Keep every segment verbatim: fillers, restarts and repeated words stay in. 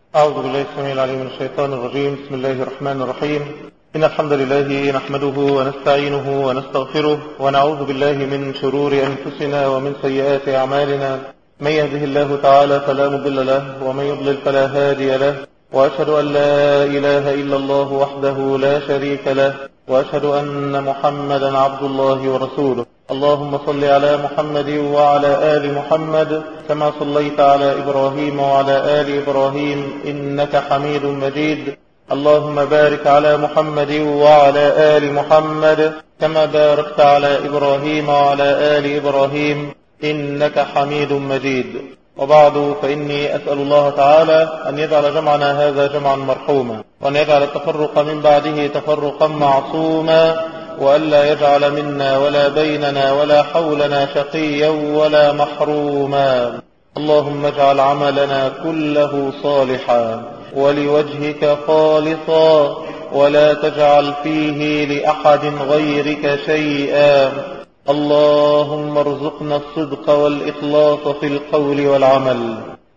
أعوذ بالله السميع العليم من الشيطان الرجيم. بسم الله الرحمن الرحيم. إن الحمد لله نحمده ونستعينه ونستغفره ونعوذ بالله من شرور أنفسنا ومن سيئات أعمالنا. من يهده الله تعالى فلا مضل له ومن يضلل فلا هادي له، وأشهد أن لا إله إلا الله وحده لا شريك له، وأشهد أن محمدا عبد الله ورسوله. اللهم صل على محمد وعلى آل محمد كما صليت على إبراهيم وعلى آل إبراهيم إنك حميد مجيد. اللهم بارك على محمد وعلى آل محمد كما باركت على إبراهيم وعلى آل إبراهيم إنك حميد مجيد. وبعد، فإني أسأل الله تعالى أن يجعل جمعنا هذا جمعا مرحوما، وأن يجعل التفرق من بعده تفرقا معصوما، وألا يجعل منا ولا بيننا ولا حولنا شقيا ولا محروما. اللهم اجعل عملنا كله صالحا ولوجهك خالصا، ولا تجعل فيه لأحد غيرك شيئا. اللهم ارزقنا الصدق والإخلاص في القول والعمل.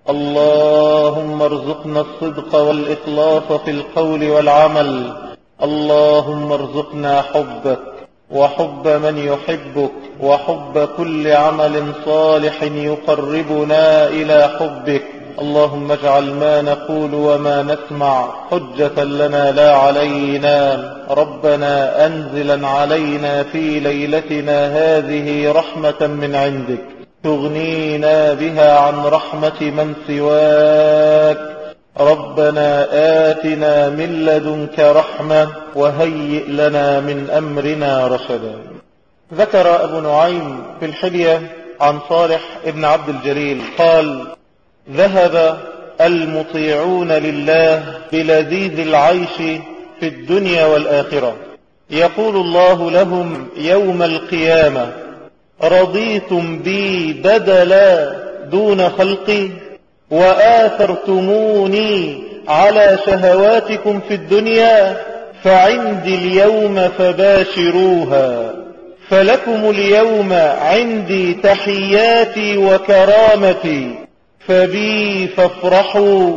اللهم ارزقنا الصدق والإخلاص في القول والعمل. اللهم ارزقنا حبك وحب من يحبك وحب كل عمل صالح يقربنا إلى حبك. اللهم اجعل ما نقول وما نسمع حجة لنا لا علينا. ربنا أنزلا علينا في ليلتنا هذه رحمة من عندك تغنينا بها عن رحمة من سواك. ربنا آتنا من لدنك رحمة وهيئ لنا من أمرنا رشدا. ذكر أبو نعيم في الحلية عن صالح ابن عبد الجليل قال: ذهب المطيعون لله بلذيذ العيش في الدنيا والآخرة، يقول الله لهم يوم القيامة: رضيتم بي بدلا دون خلقي، وآثرتموني على شهواتكم في الدنيا، فعندي اليوم فباشروها، فلكم اليوم عندي تحياتي وكرامتي، فبي فافرحوا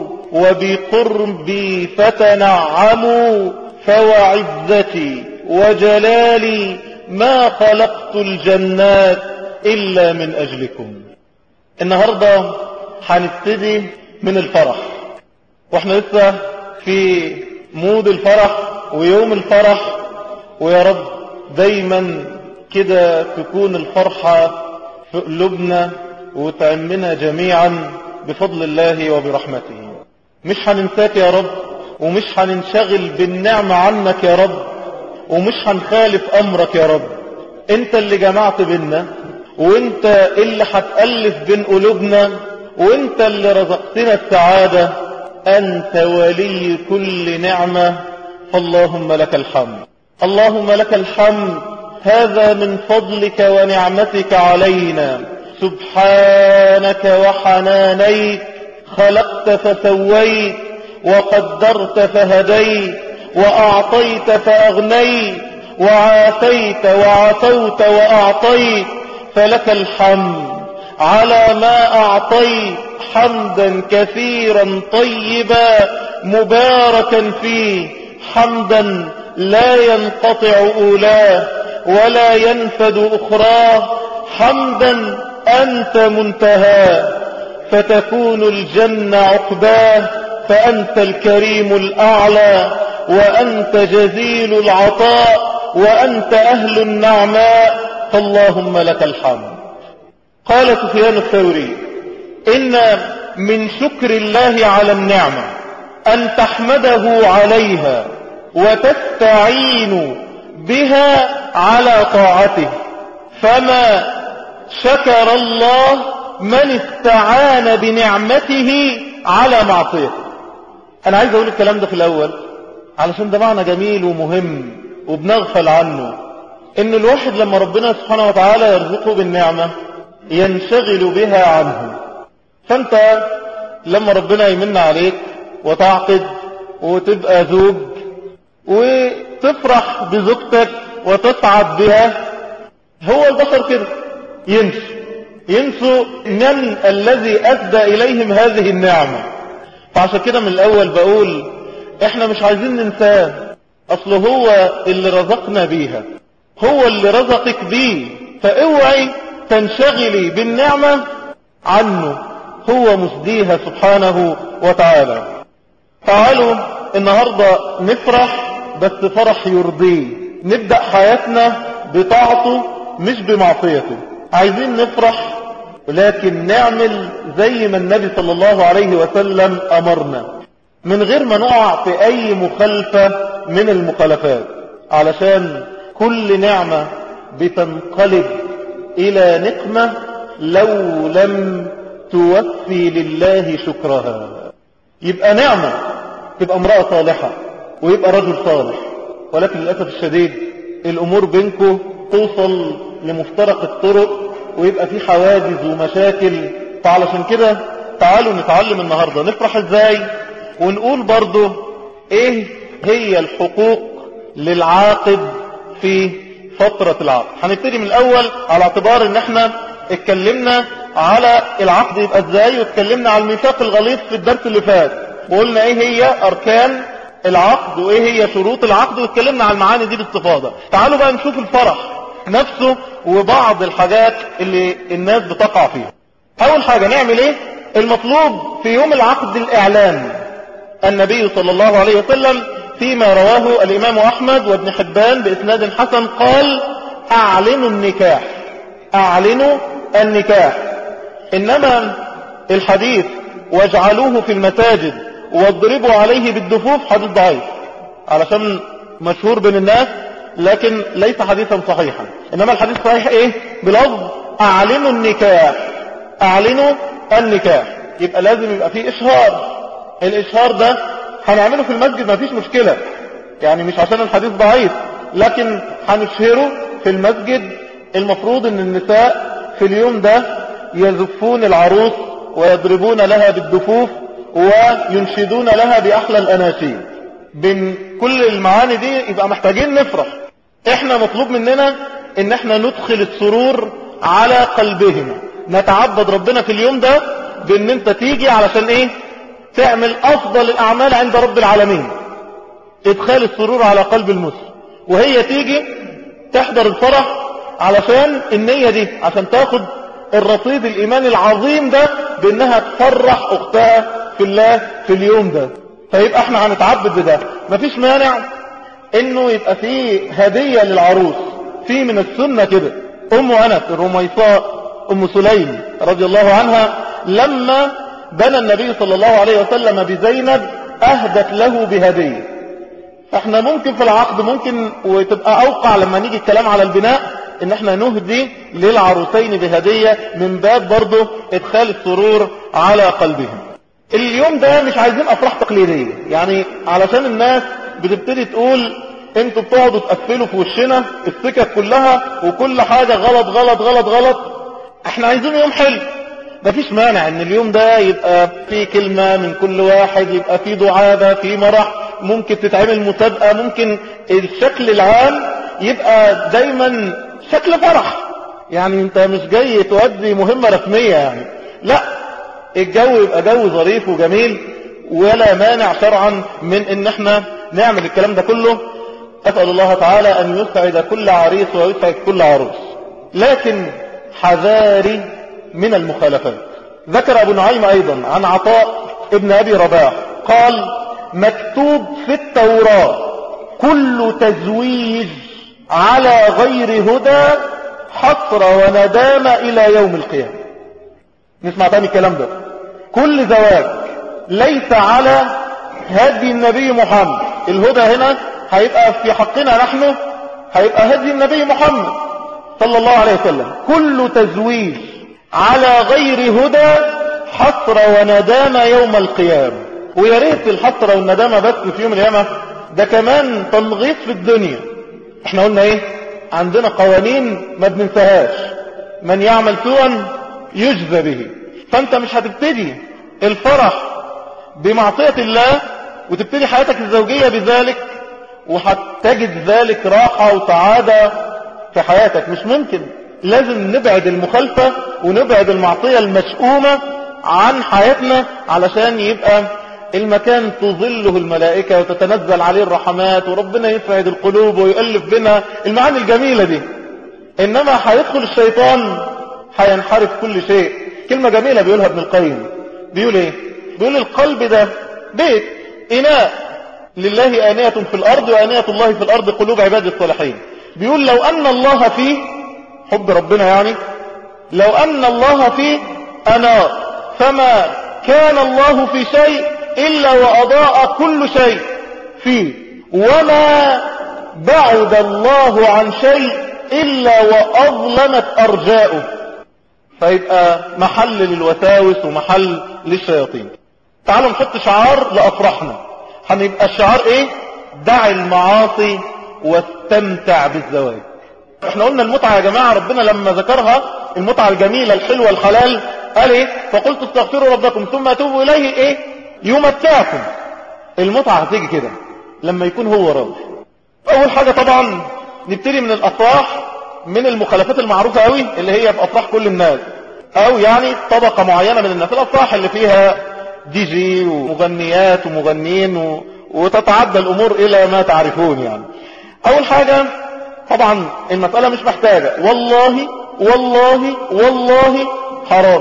وبقربي فتنعموا، فوعزتي وجلالي ما خلقت الجنات إلا من أجلكم. النهاردة هنبتدي من الفرح، واحنا لسه في مود الفرح ويوم الفرح، ويا رب دايما كده تكون الفرحة في قلوبنا وتعمنا جميعا بفضل الله وبرحمته. مش هننساك يا رب، ومش هننشغل بالنعمة عنك يا رب، ومش هنخالف أمرك يا رب. انت اللي جمعت بينا، وانت اللي هتألف بين قلوبنا، وانت اللي رزقتنا السعادة. انت ولي كل نعمة، فاللهم لك الحمد. اللهم لك الحمد، هذا من فضلك ونعمتك علينا. سبحانك وحنانيك، خلقت فسويت، وقدرت فهديت، وأعطيت فأغنيت، وعافيت وعفوت وأعطيت، فلك الحمد على ما أعطيت حمدا كثيرا طيبا مباركا فيه، حمدا لا ينقطع أولاه ولا ينفد أخراه، حمدا أنت منتهاه، فتكون الجنة عقباه، فأنت الكريم الأعلى، وأنت جزيل العطاء، وأنت أهل النعماء، فاللهم لك الحمد. قال سفيان الثوري: إن من شكر الله على النعمة أن تحمده عليها وتستعين بها على طاعته، فما شكر الله من استعان بنعمته على معصيته. أنا عايز أقول الكلام ده في الأول علشان ده معنى جميل ومهم وبنغفل عنه، إن الواحد لما ربنا سبحانه وتعالى يرزقه بالنعمة ينشغل بها عنه. فأنت لما ربنا يمن عليك وتعقد وتبقى زوج وتفرح بزوجتك وتسعد بها، هو البشر كده ينسوا ينسوا من الذي أسدى إليهم هذه النعمة. فعشان كده من الاول بقول احنا مش عايزين ننساه، اصل هو اللي رزقنا بيها، هو اللي رزقك بيه، فاوعي تنشغلي بالنعمة عنه، هو مسديها سبحانه وتعالى. تعالوا النهاردة نفرح بس فرح يرضيه، نبدأ حياتنا بطاعته مش بمعصيته. عايزين نفرح لكن نعمل زي ما النبي صلى الله عليه وسلم أمرنا، من غير ما نقع في أي مخالفة من المخالفات، علشان كل نعمة بتنقلب إلى نقمة لو لم توفي لله شكرها. يبقى نعمة تبقى امرأة صالحة ويبقى رجل صالح، ولكن للأسف الشديد الأمور بينكم توصل لمفترق الطرق ويبقى في حواجز ومشاكل. فعلشان كده تعالوا نتعلم النهاردة نفرح ازاي، ونقول برضو ايه هي الحقوق للعاقد في فترة العقد. هنبتدي من الأول على اعتبار ان احنا اتكلمنا على العقد يبقى ازاي، واتكلمنا على الميثاق الغليظ في الدرس اللي فات، وقلنا ايه هي اركان العقد وايه هي شروط العقد، واتكلمنا على المعاني دي باستفاضة. تعالوا بقى نشوف الفرح نفسه وبعض الحاجات اللي الناس بتقع فيها. اول حاجة نعمل ايه؟ المطلوب في يوم العقد الاعلان. النبي صلى الله عليه وسلم فيما رواه الامام احمد وابن حبان باسناد حسن قال: اعلنوا النكاح، اعلنوا النكاح. انما الحديث واجعلوه في المساجد واضربوا عليه بالدفوف حديث ضعيف، علشان مشهور بين الناس لكن ليس حديثا صحيحا. انما الحديث صحيح ايه؟ بلفظ اعلنوا النكاح، اعلنوا النكاح. يبقى لازم يبقى فيه اشهار. الاشهار ده هنعمله في المسجد ما فيش مشكلة، يعني مش عشان الحديث ضعيف، لكن هنشهره في المسجد. المفروض ان النساء في اليوم ده يزفون العروس ويضربون لها بالدفوف وينشدون لها بأحلى الأناشيد. بين كل المعاني دي يبقى محتاجين نفرح. احنا مطلوب مننا ان احنا ندخل السرور على قلبهم، نتعبد ربنا في اليوم ده بان انت تيجي علشان ايه؟ تعمل افضل الاعمال عند رب العالمين، ادخال السرور على قلب المسلم، وهي تيجي تحضر الفرح علشان النية دي، عشان تاخد الرصيد الايماني العظيم ده بانها تفرح اختها في الله في اليوم ده. فيبقى احنا هنتعبد بده. مفيش مانع انه يبقى فيه هدية للعروس. في من السنة كده ام انس الرميصاء ام سليم رضي الله عنها لما بنى النبي صلى الله عليه وسلم بزينب اهدت له بهدية. فاحنا ممكن في العقد ممكن وتبقى اوقع لما نيجي الكلام على البناء ان احنا نهدي للعروسين بهدية من باب برضه ادخال السرور على قلبهم. اليوم ده مش عايزين افراح تقليدية، يعني علشان الناس بتبتدي تقول انتوا بتقعدوا تقفلوا في وشنا السكك كلها وكل حاجة غلط غلط غلط غلط. احنا عايزين يوم حلو. مفيش مانع ان اليوم ده يبقى فيه كلمة من كل واحد، يبقى فيه دعابة، فيه مرح، ممكن تتعمل مسابقة، ممكن الشكل العام يبقى دايما شكل فرح. يعني انت مش جاي تؤدي مهمة رسمية يعني، لا، الجو يبقى جو ظريف وجميل، ولا مانع شرعا من ان احنا نعمل الكلام ده كله. اسأل الله تعالى ان يسعد كل عريس ويسعد كل عروس، لكن حذاري من المخالفات. ذكر ابو نعيم ايضا عن عطاء ابن ابي رباح قال: مكتوب في التوراة كل تزويج على غير هدى حسرة وندامة الى يوم القيامة. نسمع تاني الكلام ده. كل زواج ليس على هدي النبي محمد، الهدى هنا هيبقى في حقنا نحن، هيبقى هدي النبي محمد صلى الله عليه وسلم. كل تزويج على غير هدى حسرة وندامة يوم القيامة. ويا ريت الحسرة والندامة بس في يوم القيامة، ده كمان تنغيص في الدنيا. احنا قلنا ايه؟ عندنا قوانين ما بننساهاش، من يعمل سوءا يجزى به. فانت مش هتبتدي الفرح بمعصية الله وتبتدي حياتك الزوجية بذلك وهتجد ذلك راحة وسعادة في حياتك، مش ممكن. لازم نبعد المخالفة ونبعد المعصية المشؤومة عن حياتنا علشان يبقى المكان تظله الملائكة وتتنزل عليه الرحمات وربنا يسعد القلوب ويؤلف بنا المعاني الجميلة دي. إنما هيدخل الشيطان هينحرف كل شيء. كلمة جميلة بيقولها ابن القيم، بيقول ايه؟ بيقول القلب ده بيت إناء لله آنية في الأرض وآنية الله في الأرض قلوب عباد الصالحين. بيقول لو أن الله فيه، حب ربنا يعني، لو أن الله فيه أنار، فما كان الله في شيء إلا وأضاء كل شيء فيه، وما بعد الله عن شيء إلا وأظلمت أرجاؤه. فيبقى محل للوساوس ومحل للشياطين. تعالوا نحط شعار لأفراحنا. هنبقى الشعار ايه؟ دع المعاصي واستمتع بالزواج. احنا قلنا المتعة يا جماعة، ربنا لما ذكرها المتعة الجميلة الحلوة الحلال قال ايه؟ فقلت استغفروا ربكم ثم اتوبوا اليه ايه؟ يمتعكم. المتعة هتيجي كده لما يكون هو راضي. اول حاجة طبعا نبتدي من الافراح، من المخالفات المعروفة قوي اللي هي في افراح كل الناس، او يعني طبقة معينة من الناس، الافراح اللي فيها دي جي ومغنيات ومغنين و... وتتعدى الامور الى ما تعرفون يعني. اول حاجة طبعا المسألة مش محتاجة، والله والله والله حرام.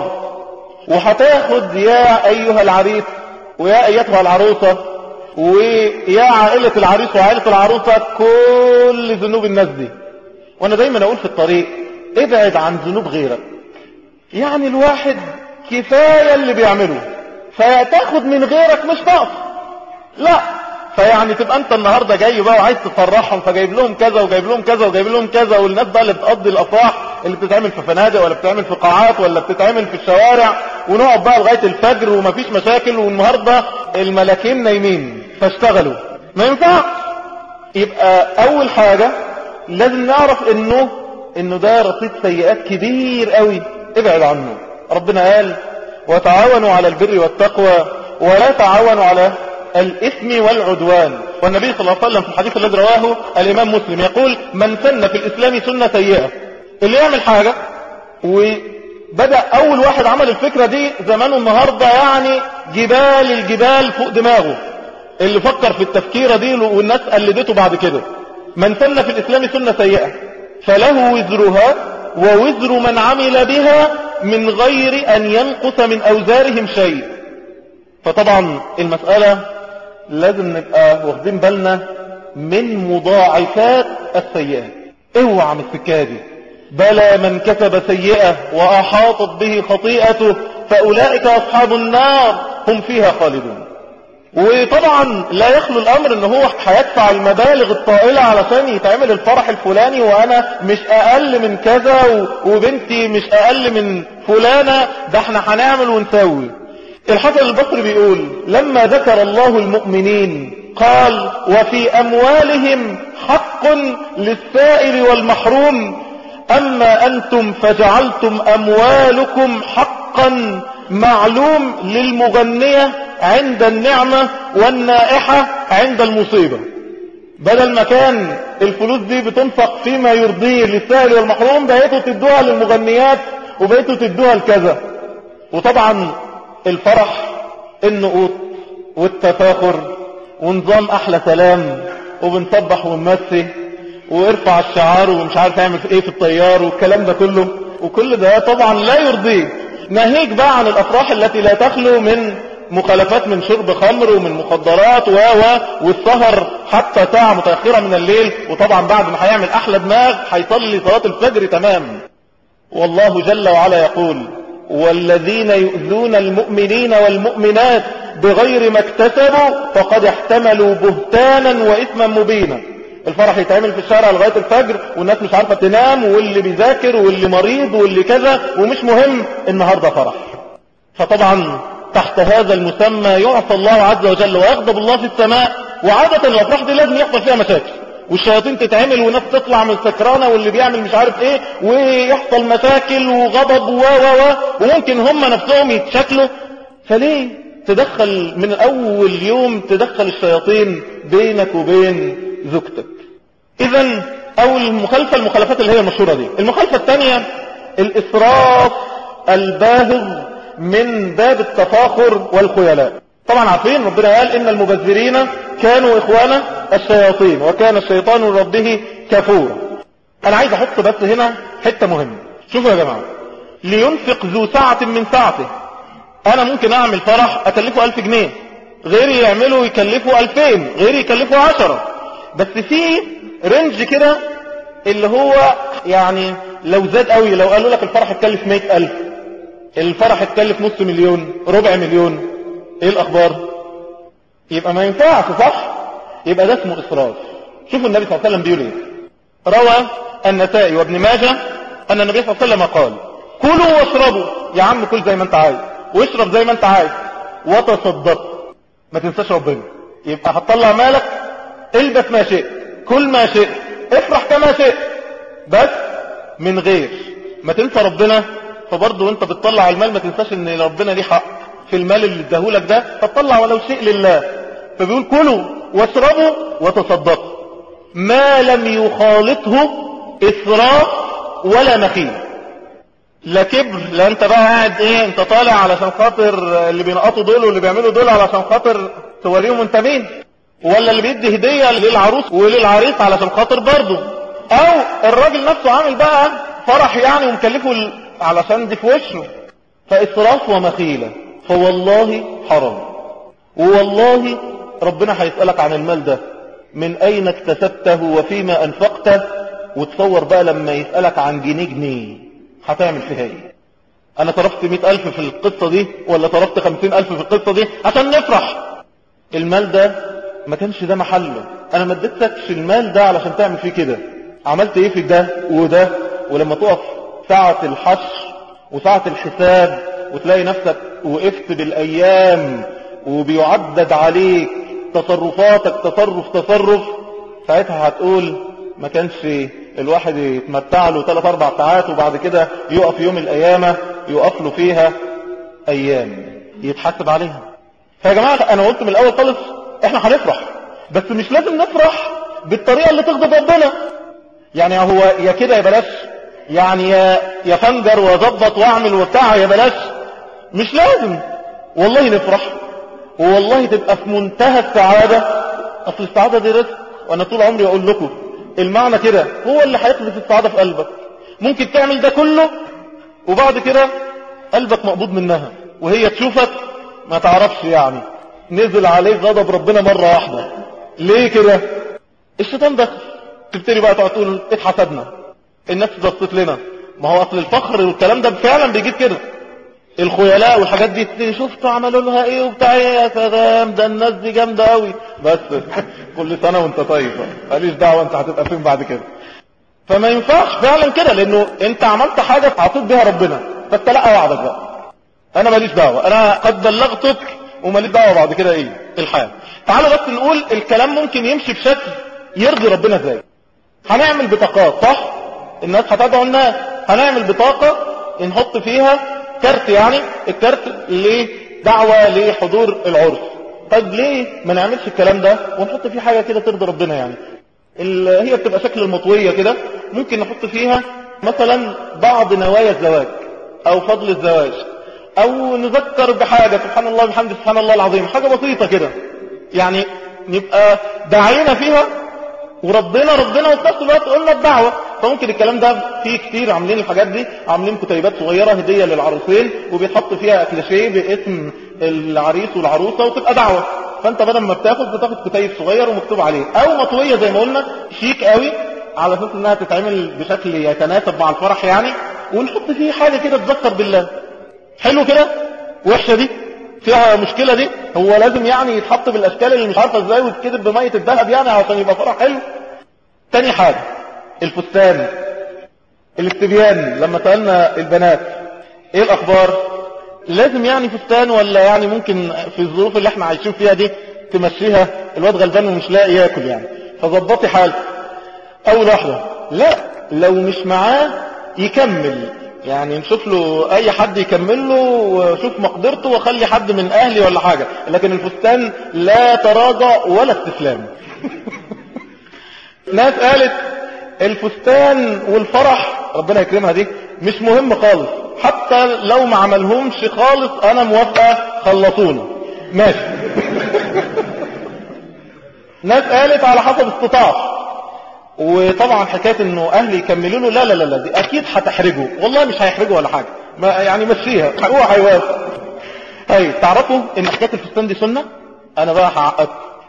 وهتاخد يا ايها العريس ويا ايتها العروسة ويا عائلة العريس وعائلة العروسة كل ذنوب الناس دي. وانا دايما اقول في الطريق ابعد عن ذنوب غيرك. يعني الواحد كفاية اللي بيعمله، فتاخد من غيرك مش نقص، لا. فيعني تبقى انت النهاردة جاي بقى وعايز تفرحهم، فجايب لهم كذا وجايب لهم كذا وجايب لهم كذا، والناس بقى اللي بتقضي الافراح اللي بتتعمل في فنادق ولا بتتعمل في قاعات ولا بتتعمل في الشوارع، ونقعد بقى لغاية الفجر ومفيش مشاكل، والنهاردة الملاكين نايمين فاشتغلوا. ما ينفع. يبقى اول حاجة لازم نعرف انه انه ده رصيد سيئات كبير قوي، ابعد عنه. ربنا قال وتعاونوا على البر والتقوى ولا تعاونوا على الإثم والعدوان. والنبي صلى الله عليه وسلم في الحديث الذي رواه الإمام مسلم يقول من سن في الإسلام سنة سيئة. اللي يعمل حاجة وبدأ أول واحد عمل الفكرة دي زمانه النهاردة يعني جبال الجبال فوق دماغه، اللي فكر في التفكيرة دي والناس قلدته بعد كده. من سن في الإسلام سنة سيئة فله وزرها ووزر من عمل بها من غير أن ينقص من أوزارهم شيء. فطبعا المسألة لازم نبقى واخدين بالنا من مضاعفات السيئات. اوعى من السكة دي. بلى من كسب سيئة وأحاطت به خطيئته فأولئك أصحاب النار هم فيها خالدون. وطبعا لا يخلو الأمر ان هو هيدفع المبالغ الطائلة علشان يتعمل الفرح الفلاني، وانا مش اقل من كذا وبنتي مش اقل من فلانة، ده احنا هنعمل ونسوي. الحسن البصري بيقول لما ذكر الله المؤمنين قال وفي أموالهم حق للسائل والمحروم، أما أنتم فجعلتم أموالكم حقا معلوم للمغنية عند النعمة والنائحة عند المصيبة. بدل ما كان الفلوس دي بتنفق فيما يرضيه للسائل والمحروم، بقيتوا تدوها للمغنيات وبقيتوا تدوها لكذا. وطبعا الفرح النقوط والتفاخر ونظام احلى سلام وبنصبح ونمسي وارفع الشعار ومش عارف يعمل في ايه في الطيار والكلام ده كله، وكل ده طبعا لا يرضيه. ناهيك بقى عن الافراح التي لا تخلو من مخالفات، من شرب خمر ومن مخدرات و و والسهر حتى ساعة متأخرة من الليل، وطبعا بعد ما هيعمل احلى دماغ هيصلي صلاة الفجر تمام. والله جل وعلا يقول والذين يؤذون المؤمنين والمؤمنات بغير ما اكتسبوا فقد احتملوا بهتانا وإثما مبينا. الفرح يتعمل في الشارع لغاية الفجر والناس مش عارفة تنام، واللي بيذاكر واللي مريض واللي كذا، ومش مهم النهاردة فرح. فطبعا تحت هذا المسمى يعصى الله عز وجل ويغضب الله في السماء. وعادة الافراح دي لازم يحصل فيها مشاكل، والشياطين تتعمل وناس تطلع من السكرانة واللي بيعمل مش عارف ايه، ويحصل مشاكل وغضب و و و وممكن هم نفسهم يتشكلوا. فليه تدخل من اول يوم تدخل الشياطين بينك وبين زوجتك؟ اذا اول مخالفة المخالفات اللي هي المشهورة دي. المخالفة الثانية الاسراف الباهظ من باب التفاخر والخيلاء. طبعا عارفين ربنا قال إن المبذرين كانوا إخوان الشياطين وكان الشيطان ربه كفورا. أنا عايز أحط بس هنا حتة مهمة. شوفوا يا جماعة، لينفق ذو ساعة من ساعته. أنا ممكن أعمل فرح أكلفه ألف جنيه، غيري يعمله يكلفه ألفين، غيري يكلفه عشرة، بس في رنج كده اللي هو يعني لو زاد قوي، لو قالوا لك الفرح اتكلف مئة ألف، الفرح اتكلف نص مليون، ربع مليون، ايه الأخبار؟ يبقى ما ينفعش، صح؟ يبقى ده اسمه إسراف. شوفوا النبي صلى الله عليه وسلم بيقول ايه. روى النسائي وابن ماجه أن النبي صلى الله عليه وسلم قال: كلوا واشربوا. يا عم كل زي ما انت عايز واشرب زي ما انت عايز وتصدق، ما تنساش ربنا. يبقى هتطلع مالك، البس ما شئت، كل ما شئت، افرح كما شئت، بس من غير ما تنسى ربنا. فبرضه وانت بتطلع المال ما تنساش ان ربنا ليه حق في المال اللي اداهولك ده، فتطلع ولو شيء لله. فبيقول كلوا واشربوا وتصدقوا ما لم يخالطه إسراف ولا مخيلة. لا كبر، لا انت بقى قاعد ايه، انت طالع علشان خاطر اللي بينقطوا دول واللي بيعملوا دول علشان خاطر توريهم انت مين، ولا اللي بيدي هدية للعروس وللعريس علشان خاطر برضه، او الراجل نفسه عامل بقى فرح يعني ومكلفه علشان دي في وشه. فإسراف ومخيلة، فوالله حرام. ووالله ربنا هيسألك عن المال ده من أين اكتسبته وفيما أنفقته. وتصور بقى لما يسألك عن جنيه جنيه هتعمل فيها ايه؟ أنا صرفت مئة ألف في القصة دي ولا صرفت خمسين ألف في القصة دي عشان نفرح. المال ده ما كانش ده محله. أنا ما اديتكش المال ده علشان تعمل فيه كده. عملت ايه في ده وده؟ ولما تقف ساعة الحشر وساعة الحساب وتلاقي نفسك وقفت بالأيام وبيعدد عليك تصرفاتك تصرف تصرف، ساعتها هتقول ما كانش الواحد يتمتع له ثلاث اربع ساعات وبعد كده يقف يوم القيامة يقف له فيها ايام يتحاسب عليها. فيا جماعة انا قلت من الاول خالص احنا هنفرح، بس مش لازم نفرح بالطريقة اللي تغضب ربنا. يعني هو يا كده يا بلاش، يعني يا يا فنجر وظبط واعمل وبتاع يا بلاش، مش لازم. والله نفرح والله تبقى في منتهى السعادة. اصل السعادة دي رزق، وانا طول عمري اقول لكم المعنى كده هو اللي هيقذف السعادة في قلبك. ممكن تعمل ده كله وبعد كده قلبك مقبوض منها وهي تشوفك ما تعرفش يعني نزل عليك غضب ربنا مرة واحدة. ليه كده؟ الشيطان دخل، تبتدي بقى تقعد تقول اتحسدنا، الناس ضغطت لنا. ما هو اصل الفخر والكلام ده فعلا بيجيب كده، الخيلاء والحاجات دي شفت عملوا لها ايه وبتاع ايه، يا سلام ده الناس دي جامده قوي. بس كل سنه وانت طيب، ماليش دعوه انت هتبقى فين بعد كده. فما ينفعش فعلا كده، لانه انت عملت حاجه عطيت بها ربنا فاستلقى وعدك بقى. انا ماليش دعوه، انا قد بلغتك وماليش دعوه بعد كده ايه الحال. تعالوا بس نقول الكلام ممكن يمشي بشكل يرضي ربنا ازاي. هنعمل بطاقات، صح؟ الناس هتدعو الناس، هنعمل بطاقه نحط فيها كارت، يعني الكارت لدعوة لحضور العرس. طيب ليه ما نعملش الكلام ده ونحط فيه حاجة كده ترضي ربنا؟ يعني هي بتبقى شكل المطوية كده، ممكن نحط فيها مثلا بعض نوايا الزواج او فضل الزواج، او نذكر بحاجة سبحان الله بحمد سبحان الله العظيم، حاجة بسيطة كده يعني نبقى دعينا فيها وربنا ربنا وفي نفس الوقت قلنا الدعوة. فممكن الكلام ده فيه كتير عاملين الحاجات دي، عاملين كتيبات صغيرة هدية للعروسين وبيتحط فيها كليشيه باسم العريس والعروسة وتبقى دعوة. فانت بدل ما بتاخد بتاخد كتيب صغير ومكتوب عليه، او مطوية زي ما قلنا شيك قوي على اساس انها تتعمل بشكل يتناسب مع الفرح يعني، ونحط فيه حاجة كده تذكر بالله. حلو كده؟ وحشة دي؟ فيها مشكلة دي؟ هو لازم يعني يتحط بالاشكال اللي مش عارفة ازاي ويتكتب بمية الذهب يعني عشان يبقى فرح حلو؟ تاني حاجة الفستان، الاستبيان. لما سألنا البنات ايه الاخبار، لازم يعني فستان ولا يعني ممكن في الظروف اللي احنا عايشين فيها دي تمشيها، الواد غلبان ومش لاقي ياكل يعني فظبطي حالك. اول واحدة لا، لو مش معاه يكمل، يعني نشوف له اي حد يكمل له وشوف مقدرته وخلي حد من اهلي ولا حاجة، لكن الفستان لا تراجع ولا استسلام. ناس قالت الفستان والفرح ربنا يكرمها دي مش مهم خالص، حتى لو ما عملهمش خالص انا موافقة خلصونا، ماشي. ناس قالت على حسب استطاعته، وطبعا حكايه انه اهلي يكملوا له، لا لا لا دي اكيد هتحرجه، والله مش هيحرجه ولا حاجه، ما يعني مشيها هو هيوافق. اي تعرفوا ان حكايه الفستان دي سنه؟ انا بقى هعقد.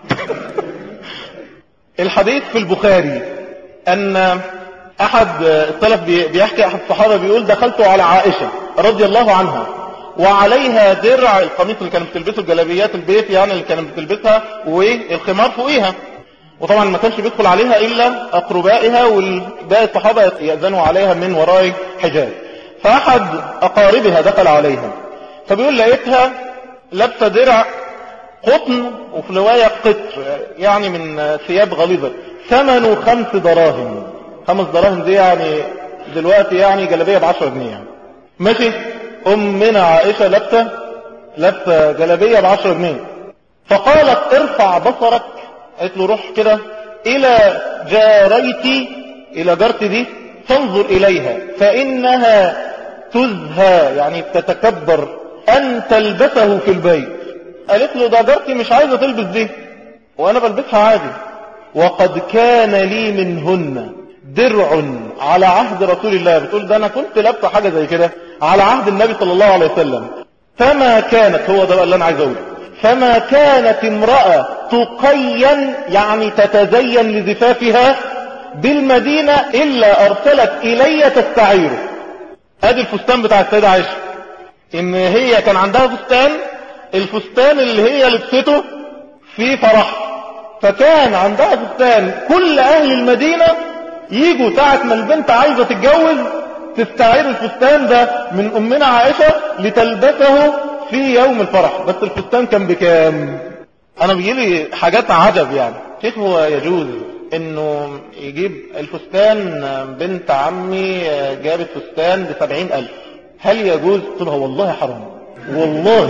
الحديث في البخاري ان احد السلف بيحكي، احد الصحابه بيقول دخلت على عائشه رضي الله عنها وعليها درع، القميص اللي كانت بتلبسه، الجلابيات البيت يعني اللي كانت بتلبسها، والخمار فوقيها، وطبعا ما كانش بيدخل عليها الا اقربائها، والباقي الصحابه يأذنوا عليها من وراء حجاب. فاحد اقاربها دخل عليها، فبيقول لقيتها لابسه درع قطن، وفي روايه قطر يعني من ثياب غليظه، ثمنه خمس دراهم. خمس دراهم دي يعني دلوقتي يعني جلابيه بعشرة جنيه يعني. ماشي. امنا عائشه لابسه لابسه جلابيه بعشرة جنيه، فقالت ارفع بصرك، قالت له روح كده الى جاريتي، الى جارتي دي، فانظر اليها فانها تزهى يعني تتكبر ان تلبسه في البيت. قالت له ده جارتي مش عايزه تلبس دي وانا بلبسها عادي، وقد كان لي منهن درع على عهد رسول الله. بتقول ده انا كنت لابسه حاجه زي كده على عهد النبي صلى الله عليه وسلم. فما كانت، هو ده اللي انا عايز اقوله، فما كانت امرأة تقين يعني تتزين لزفافها بالمدينة إلا أرسلت إلي تستعيره. ادي الفستان بتاع السيدة عائشة، ان هي كان عندها فستان، الفستان اللي هي لبسته في فرح، فكان عندها فستان كل اهل المدينة يجوا ساعة ما البنت عايزة تتجوز تستعير الفستان ده من امنا عائشة لتلبسه في يوم الفرح. بس الفستان كان بكام؟ انا بيجيلي حاجات عجب يعني. كيف هو يجوز انه يجيب الفستان؟ بنت عمي جابت فستان بسبعين الف، هل يجوز؟ قلت لها والله حرام والله.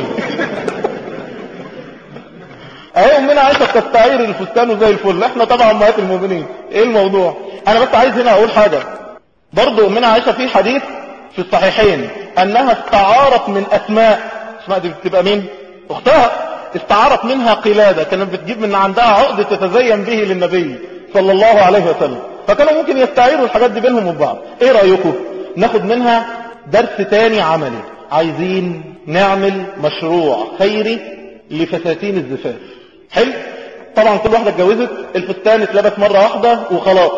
اهي امنا عائشة تستعير الفستان وزي الفل، احنا طبعا امهات المؤمنين. ايه الموضوع؟ انا بس عايز هنا اقول حاجة برضو. امنا عائشة في حديث في الصحيحين انها استعارت من اسماء، اسماء دي بتبقى مين؟ اختها. استعارت منها قلادة، كانت بتجيب من عندها عقد تتزين به للنبي صلى الله عليه وسلم، فكانوا ممكن يستعيروا الحاجات دي بينهم وبعض. ايه رأيكم ناخد منها درس تاني عملي؟ عايزين نعمل مشروع خيري لفساتين الزفاف. حلو. طبعا كل واحدة اتجوزت الفستان اتلبس مرة واحدة وخلاص،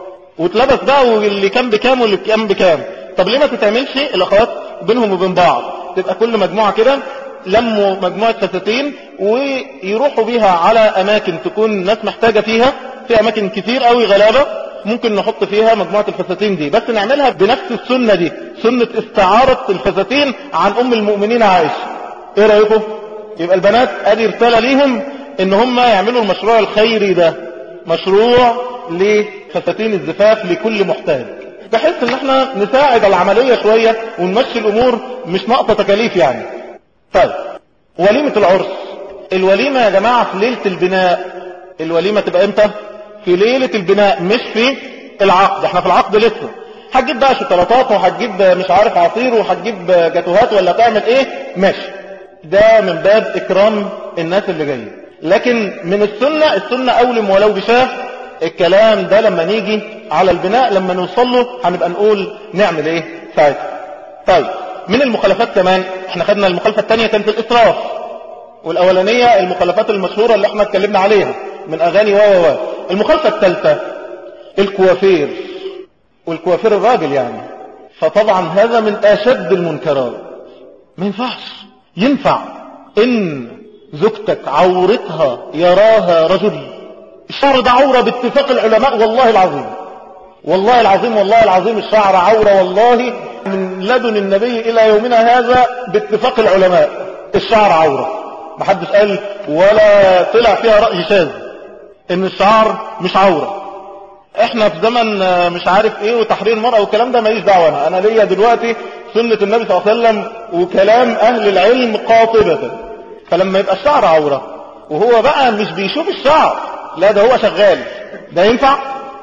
واتلبس بقى واللي كان بكام واللي كان بكام. طب ليه ما تتعملش الاخوات بينهم وبين بعض؟ تبقى كل مجموعة كده لموا مجموعة فساتين ويروحوا بيها على اماكن تكون ناس محتاجة فيها، في اماكن كتير قوي غلابة ممكن نحط فيها مجموعة الفساتين دي، بس نعملها بنفس السنة دي، سنة استعارة الفساتين عن ام المؤمنين عائشة. ايه رأيكم؟ يبقى البنات ادي رسالة ليهم ان هم يعملوا المشروع الخيري ده، مشروع لفساتين الزفاف لكل محتاج، بحيث ان احنا نساعد العملية شوية ونمشي الامور، مش ناقصة تكاليف يعني. طيب وليمة العرس، الوليمة يا جماعة في ليلة البناء. الوليمة تبقى امتى؟ في ليلة البناء مش في العقد. احنا في العقد لسه هتجيب بقى شوكولاتات وهتجيب مش عارف عصير وهتجيب جاتوهات ولا تعمل ايه، ماشي، ده من باب اكرام الناس اللي جايه. لكن من السنة، السنة اولم ولو بشاه. الكلام ده لما نيجي على البناء لما نوصل له هنبقى نقول نعمل ايه ساعتها. طيب من المخالفات كمان، احنا خدنا المخالفة الثانية كانت الاسراف، والاولانية المخالفات المشهورة اللي احنا اتكلمنا عليها من اغاني و و المخالفة الثالثة الكوافير، والكوافير الراجل يعني. فطبعا هذا من اشد المنكرات. ما ينفعش. ينفع ان زوجتك عورتها يراها رجل؟ الشعر ده عورة باتفاق العلماء والله العظيم، والله العظيم والله العظيم الشعر عورة والله من لدن النبي الى يومنا هذا باتفاق العلماء. الشعر عورة، محدش قال ولا طلع فيها رأي شاذ ان الشعر مش عورة. احنا في زمن مش عارف ايه وتحرير المرأة والكلام ده ماليش دعوة. انا انا ليا دلوقتي سنة النبي صلى الله عليه وسلم وكلام اهل العلم قاطبة. فلما يبقى الشعر عورة وهو بقى مش بيشوف الشعر، لا ده هو شغال، ده ينفع؟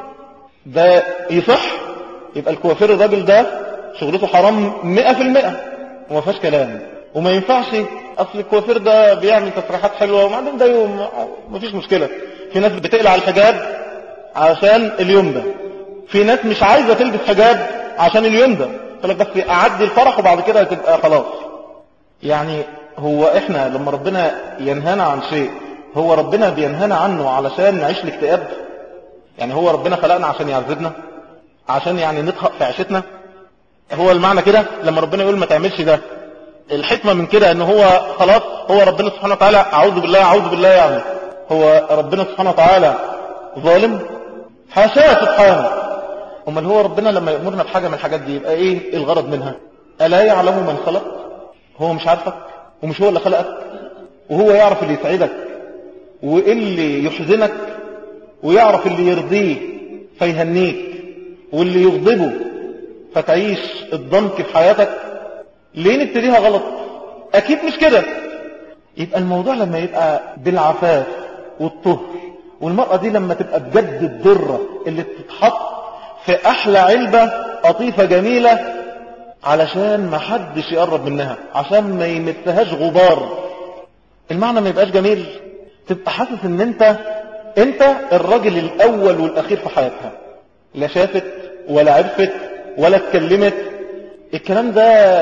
ده يصح؟ يبقى الكوافير الراجل ده شغلته حرام مئة في المئة وما فيهاش كلام. وما ينفعش اصل الكوافير ده بيعمل تسريحات حلوة وبعدين ده يوم مفيش مشكلة. في ناس بتقلع الحجاب عشان اليوم ده، في ناس مش عايزة تلبس حجاب عشان اليوم ده، فلك بس اعدي الفرح وبعد كده تبقى خلاص. يعني هو احنا لما ربنا ينهانا عن شيء، هو ربنا بينهانا عنه علشان نعيش الاكتئاب؟ يعني هو ربنا خلقنا عشان يعذبنا؟ عشان يعني نطهق في عيشتنا؟ هو المعنى كده لما ربنا يقول ما تعملش ده؟ الحكمة من كده ان هو خلاص هو ربنا سبحانه وتعالى اعوذ بالله اعوذ بالله يعني هو ربنا سبحانه وتعالى ظالم؟ حاشاه سبحانه. امال هو ربنا لما يأمرنا بحاجة من الحاجات دي يبقى ايه الغرض منها؟ ألا يعلم من خلق؟ هو مش عارفك ومش هو اللي خلقك؟ وهو يعرف اللي يسعدك واللي يحزنك، ويعرف اللي يرضيه فيهنيك واللي يغضبه فتعيش الضنك في حياتك. ليه نبتديها غلط؟ اكيد مش كده. يبقى الموضوع لما يبقى بالعفاف والطهر، والمرأة دي لما تبقى بجد الدرة اللي تتحط في احلى علبة قطيفة جميلة علشان ما حدش يقرب منها، عشان ما يمسهاش غبار، المعنى ما يبقاش جميل. تبقى حاسس ان انت انت الراجل الاول والاخير في حياتها، لا شافت ولا عرفت ولا اتكلمت. الكلام ده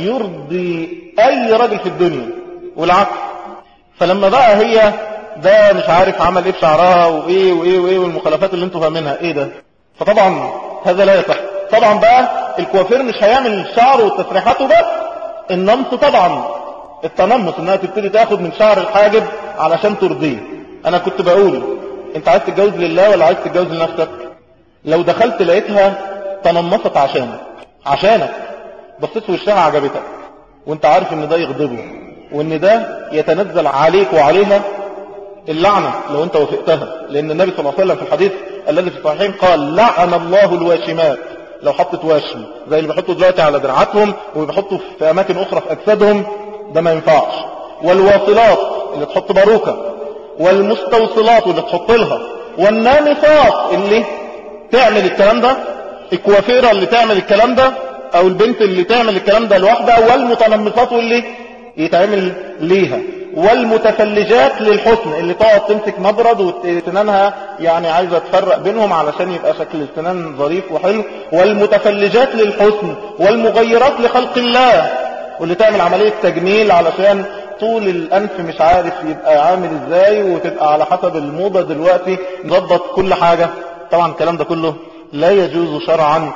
يرضي اي راجل في الدنيا والعكس. فلما بقى هي ده مش عارف عمل ايه بشعرها وايه وايه وايه والمخالفات اللي انتوا فاهمينها ايه ده، فطبعا هذا لا يصح. طبعا بقى الكوافير مش هيعمل الشعر والتسريحات وبس، النمص طبعا، التنمص انها تبتدي تاخد من شعر الحاجب علشان ترضيه. انا كنت بقول انت عايز تتجوز لله ولا عايز تتجوز لنفسك؟ لو دخلت لقيتها تنمصت عشانك عشانك بصيت في وشها عجبتك وانت عارف ان ده يغضبه وان ده يتنزل عليك وعليها اللعنة لو انت وافقتها، لان النبي صلى الله عليه وسلم في الحديث الذي في الصحيحين قال لعن الله الواشمات. لو حطت واشم زي اللي بيحطوا دلوقتي على دراعاتهم وبيحطوا في اماكن اخرى في اجسادهم، ده ما ينفعش. والواصلات اللي تحط باروكة، والمستوصلات اللي تحط لها، والنامصات اللي تعمل الكلام ده، الكوافيرة اللي تعمل الكلام ده او البنت اللي تعمل الكلام ده لوحدها، والمتنمصات واللي يتعمل ليها، والمتفلجات للحسن اللي تقعد تمسك مبرد وسنانها يعني عايزة تفرق بينهم علشان يبقى شكل السنان ظريف وحلو، والمتفلجات للحسن، والمغيرات لخلق الله، واللي تعمل عملية تجميل علشان طول الأنف مش عارف يبقى عامل ازاي وتبقى على حسب الموضة دلوقتي نضبط كل حاجة. طبعا الكلام ده كله لا يجوز شرعا،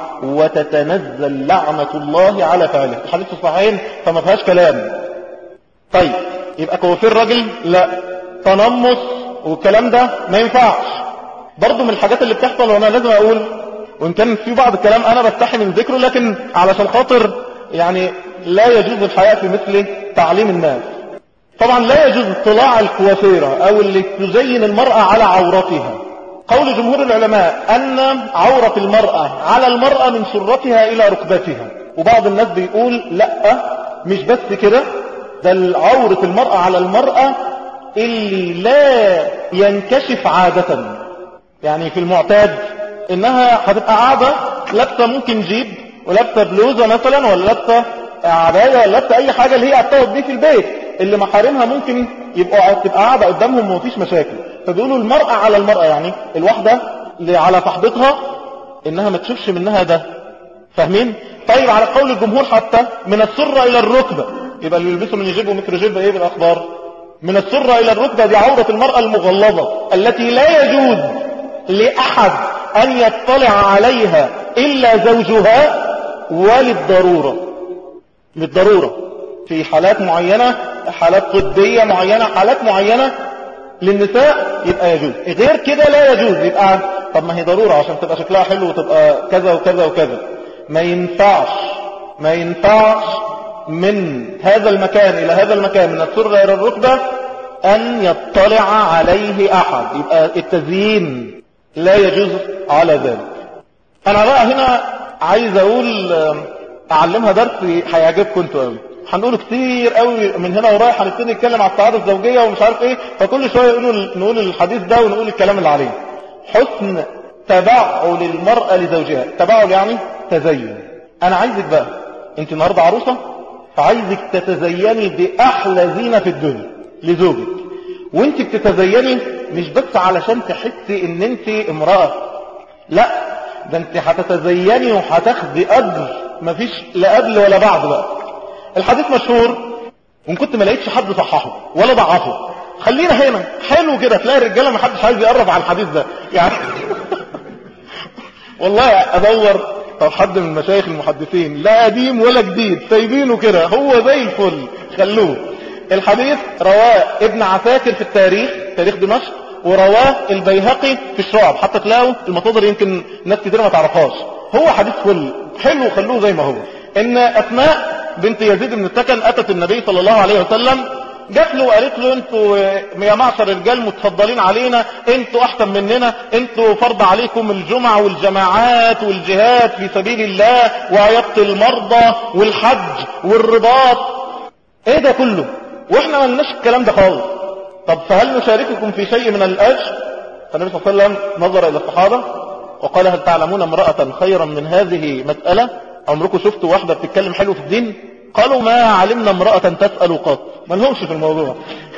وتتنزل لعنة الله على فعله. الحديث الصحيحين فما فيهاش كلام. طيب يبقى كوافير راجل لا، تنمص والكلام ده ما ينفعش. برضو من الحاجات اللي بتحصل، وانا لازم اقول وان كان في بعض الكلام انا بستحي من ذكره، لكن علشان خاطر يعني لا يجوز الحياة في مثل تعليم الناس. طبعا لا يجوز اطلاع الكوافيرة او اللي تزين المرأة على عورتها. قول جمهور العلماء ان عورة المرأة على المرأة من سرتها الى ركبتها، وبعض الناس بيقول لا مش بس كده، ده عورة المرأة على المرأة اللي لا ينكشف عادة. يعني في المعتاد انها هتبقى قاعدة لابسة ممكن جيب ولابسة بلوزة مثلا، ولا لابسة عباية، ولا لابسة اي حاجة اللي هي هتقعد دي في البيت، اللي محارمها ممكن يبقوا تبقى قاعدة قدامهم ومفيش مشاكل. فبيقولوا المرأة على المرأة، يعني الواحدة اللي على صاحبتها انها ما تشوفش منها ده. فاهمين؟ طيب على قول الجمهور حتى من السرة الى الركبة، يبقى اللي يلبسوا من يجيب ومتر جيب ايه بالاخبار؟ من السرة الى الركبة دي عورة المرأة المغلظة التي لا يجوز لاحد ان يطلع عليها الا زوجها، وللضرورة. للضرورة في حالات معينة، حالات طبية معينة، حالات معينة للنساء يبقى يجوز، غير كده لا يجوز. يبقى طب ما هي ضرورة عشان تبقى شكلها حلو وتبقى كذا وكذا وكذا، ما ينفعش ما ينفعش من هذا المكان إلى هذا المكان، من السرة إلى الركبة، أن يطلع عليه أحد. يبقى التزيين لا يجوز على ذلك. أنا بقى هنا عايز أقول أعلمها درس هيعجبكم انتوا قوي. هنقول كتير قوي من هنا ورايح، هنبتدي نتكلم على السعادة الزوجية ومش عارف ايه، فكل شوية يقولوا نقول الحديث ده ونقول الكلام اللي عليه. حسن تبعل المرأة لزوجها. تبعل يعني تزين. أنا عايزك بقى، انت النهاردة عروسة، فعايزك تتزيني بأحلى زينة في الدنيا لزوجك، وانت بتتزيني مش بس علشان تحسي ان انت امرأة، لا ده انت هتتزيني وهتاخدي اجر مفيش لا قبل ولا بعد. بقى الحديث مشهور وان كنت ما لقيتش حد صححه ولا ضعفه، خلينا هنا حلو كده، تلاقي الرجاله ما حدش عايز يقرب على الحديث ده يعني والله ادور طب حد من مشايخ المحدثين لا قديم ولا جديد سايبينه كده هو زي الفل، خلوه. الحديث رواه ابن عساكر في التاريخ، تاريخ دمشق، ورواه البيهقي في الشعب، حتى تلاقوا المصادر يمكن ناس كتير ما تعرفهاش. هو حديث فل حلو، خلوه زي ما هو. ان اسماء بنت يزيد بن السكن اتت النبي صلى الله عليه وسلم، جات له وقالت له انتوا يا معشر الرجال متفضلين علينا، انتوا احسن مننا، انتوا فرض عليكم الجمع والجماعات والجهاد في سبيل الله وعيادة المرضى والحج والرباط، ايه ده كله واحنا ما لناش الكلام ده خالص، طب فهل نشارككم في شيء من الاجر؟ فالنبي صلى الله عليه وسلم نظر الى الصحابه وقال هل تعلمون امرأة خيرا من هذه مسألة؟ عمركم شفتوا واحدة بتتكلم حلو في الدين؟ قالوا ما علمنا امرأة تسأل قط، ما لهمش في الموضوع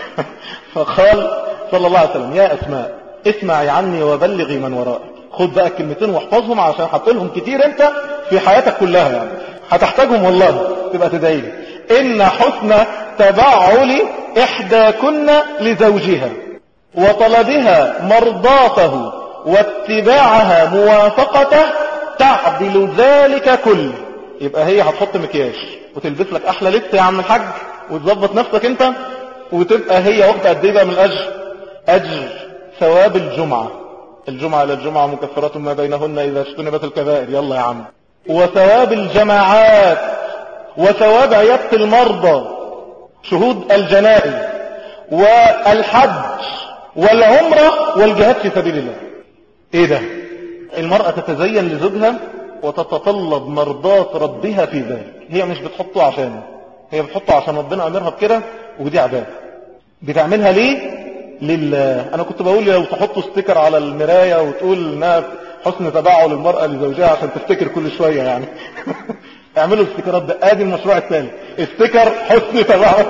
فقال صلى الله عليه وسلم يا أسماء اسمعي عني وبلغي من ورائك، خد بقى الكلمتين واحفظهم عشان هتقولهم كتير انت في حياتك كلها، يعني هتحتاجهم والله تبقى تدعي لي. ان حسن تبعل احداكن لزوجها وطلبها مرضاته واتباعها موافقته تعدل ذلك كله. يبقى هي هتحط مكياج وتلبس لك احلى لبس يا عم الحاج وتظبط نفسك انت، وتبقى هي واخده قد ايه بقى من الاجر؟ اجر ثواب الجمعه، الجمعه الى الجمعه مكفرات ما بينهن اذا اجتنبت الكبائر، يلا يا عم. وثواب الجماعات وثواب عيادة المرضى، شهود الجنائز والحج والعمره والجهاد في سبيل الله. ايه ده؟ المرأة تتزين لزوجها وتتطلب مرضاة ربها في ذلك، هي مش بتحطه عشانه، هي بتحطه عشان ربنا امرها بكده، ودي عبادة بتعملها ليه؟ لله. انا كنت بقول لو تحطوا ستيكر على المراية وتقول انها حسن تبعل المرأة لزوجها عشان تفتكر كل شوية يعني اعملوا الستيكرات ده، ادي المشروع الثاني، ستيكر حسن تبعل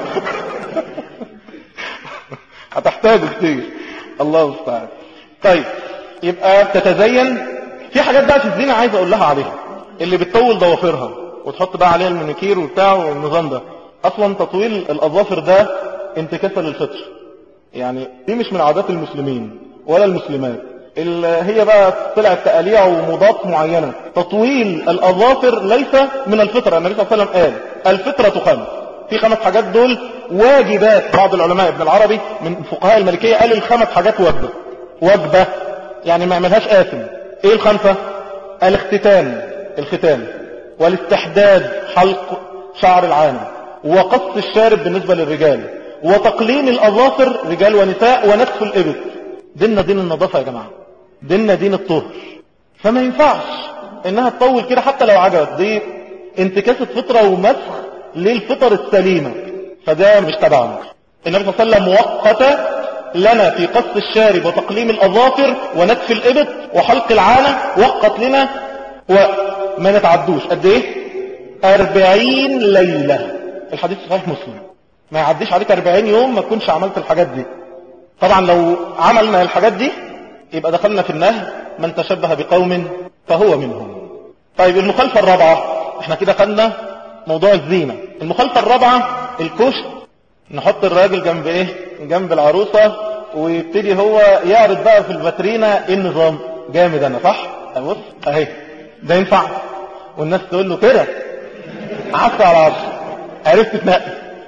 هتحتاجوا كتير، الله المستعان. طيب يبقى تتزين. في حاجات بقى في الزينة عايز اقول لها عليها، اللي بتطول ضوافرها وتحط بقى عليها المانيكير وبتاع والنظام ده، اصلا تطويل الاظافر ده انتكاسة للفطر، يعني دي مش من عادات المسلمين ولا المسلمات، اللي هي بقى طلعت تقاليع وموضات معينة. تطويل الاظافر ليس من الفطرة، النبي صلى الله عليه وسلم قال الفطرة خمس، في خمس حاجات دول واجبات. بعض العلماء ابن العربي من فقهاء المالكية قال الخمس حاجات واجبة، واجبة يعني ما يعملهاش آثم. ايه الخمسة؟ الاختتان، الختان، والاستحداد حلق شعر العانة، وقص الشارب بالنسبة للرجال، وتقليم الاظافر رجال ونساء، ونتف الابط. ديننا دين النظافة يا جماعة، ديننا دين الطهر، فما ينفعش انها تطول كده حتى لو عجبت، دي انتكاسة فطرة ومسخ للفطر السليمة، فده مش تبعنا. النبي صلى الله عليه وسلم وقت لنا في قص الشارب وتقليم الأظافر ونتف الإبط وحلق العانة، وقت لنا وما نتعدوش قد ايه؟ أربعين ليلة. الحديث صحيح مسلم، ما يعديش عليك أربعين يوم ما تكونش عملت الحاجات دي. طبعا لو عملنا الحاجات دي يبقى دخلنا في النهي من تشبه بقوم فهو منهم. طيب المخالفة الرابعة، احنا كده خدنا موضوع الزينة. المخالفة الرابعة الكشت، نحط الراجل جنب ايه؟ جنب العروسة، ويبتدي هو يعرض بقى في الفاترينا ايه النظام. جامد انا صح؟ بص اهي ده ينفع، والناس تقول له كده عشرة على عشرة عرفت تنقي.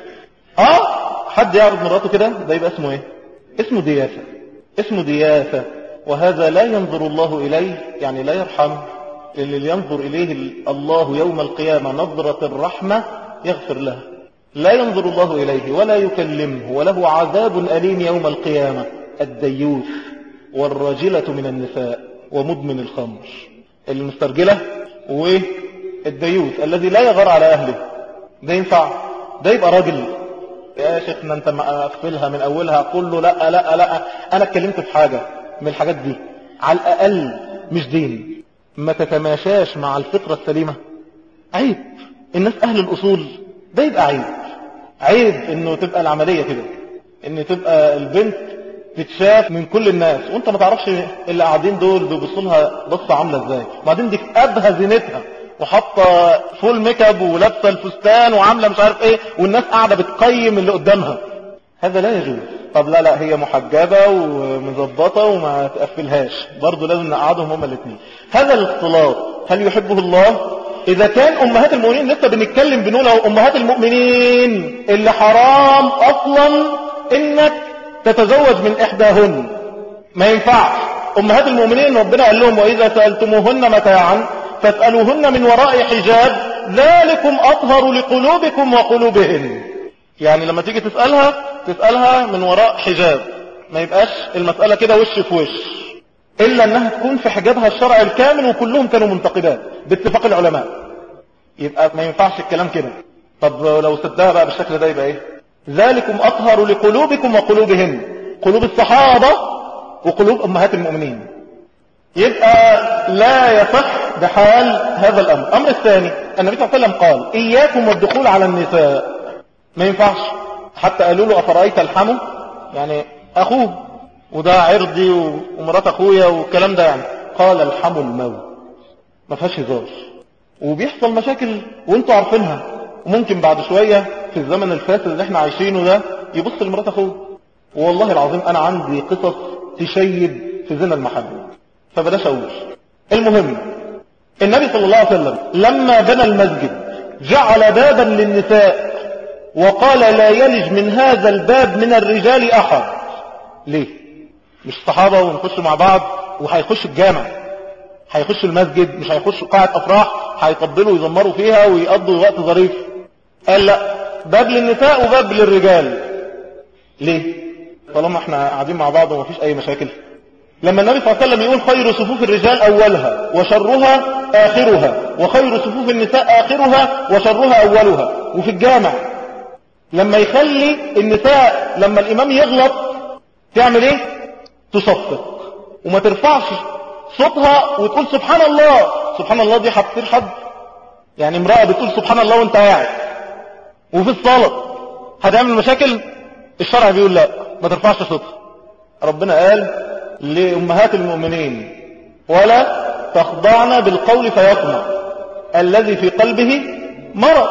اه حد يعرض مراته كده، ده يبقى اسمه ايه؟ اسمه دياثة، اسمه دياثة. وهذا لا ينظر الله اليه، يعني لا يرحمه، اللي ينظر اليه الله يوم القيامة نظرة الرحمة يغفر له. لا ينظر الله إليه ولا يكلمه وله عذاب أليم يوم القيامة الديوث والراجلة من النساء ومدمن الخمر. المسترجلة والديوث الذي لا يغار على أهله، ده ينفع؟ ده يبقى راجل؟ يا شيخنا انت مقفلها من أولها، قول له لا لا لا أنا اتكلمت في حاجة من الحاجات دي على الأقل مش دين، ما تتماشاش مع الفطرة السليمة. عيب. الناس أهل الأصول ده يبقى عيب. عيب انه تبقى العملية كده، ان تبقى البنت تتشاف من كل الناس وانت ما تعرفش اللي قاعدين دول بيبصوا لها بصه عامله ازاي. وبعدين دي في ابهى زينتها وحاطه فول ميك اب ولابسه الفستان وعامله مش عارف ايه، والناس قاعده بتقيم اللي قدامها. هذا لا يجوز. طب لا لا هي محجبه ومظبطه وما تقفلهاش، برضه لازم نقعدهم هما الاثنين. هذا الاختلاط هل يحبه الله؟ اذا كان امهات المؤمنين لسه بنتكلم بنقول اهو امهات المؤمنين اللي حرام اصلا انك تتزوج من إحداهن، ما ينفعش. أمهات المؤمنين ربنا قال لهم وإذا سألتموهن متاعا فاسألوهن من وراء حجاب ذلكم أطهر لقلوبكم وقلوبهن. يعني لما تيجي تسألها تسألها من وراء حجاب، ما يبقاش المسألة كده وش في وش، إلا أنها تكون في حجابها الشرعي الكامل وكلهم كانوا منتقبات باتفاق العلماء. يبقى ما ينفعش الكلام كده. طب لو سدها بقى بالشكل ده يبقى إيه؟ ذلكم أطهر لقلوبكم وقلوبهن، قلوب الصحابة وقلوب أمهات المؤمنين. يبقى لا يصح بحال هذا الأمر. الأمر الثاني النبي صلى الله عليه وسلم قال إياكم والدخول على النساء، ما ينفعش. حتى قالوا له أفرأيت الحمو، يعني أخوه وده عرضي ومرات أخويا والكلام ده، يعني قال الحمو الموت، ما فيهاش هزار. وبيحصل مشاكل وانتوا عارفينها، وممكن بعد شوية في الزمن الفاسد اللي احنا عايشينه ده يبص لمرات اخوه. والله العظيم انا عندي قصص تشيب في زنا المحبة، فبلاش اقول. المهم النبي صلى الله عليه وسلم لما بنى المسجد جعل بابا للنساء وقال لا يلج من هذا الباب من الرجال احد. ليه؟ مش صحابة ونخش مع بعض وهيخش الجامع، هيخش المسجد، مش هيخش قاعة افراح هيطبلوا ويزمروا فيها ويقضوا وقت ظريف. قال لا، باب للنساء وباب للرجال. ليه؟ طالما احنا قاعدين مع بعض ومفيش اي مشاكل. لما النبي صلى الله عليه وسلم يقول خير صفوف الرجال اولها وشرها اخرها وخير صفوف النساء اخرها وشرها اولها، وفي الجامع لما يخلي النساء لما الامام يغلط تعمل ايه؟ تصفق وما ترفعش صوتها وتقول سبحان الله. سبحان الله دي هتصير حد؟ يعني امرأة بتقول سبحان الله وانت قاعد وفي الصلاة هتعمل مشاكل؟ الشرع بيقول لا، ما ترفعش صوتها. ربنا قال لأمهات المؤمنين ولا تخضعن بالقول فيطمع الذي في قلبه مرض.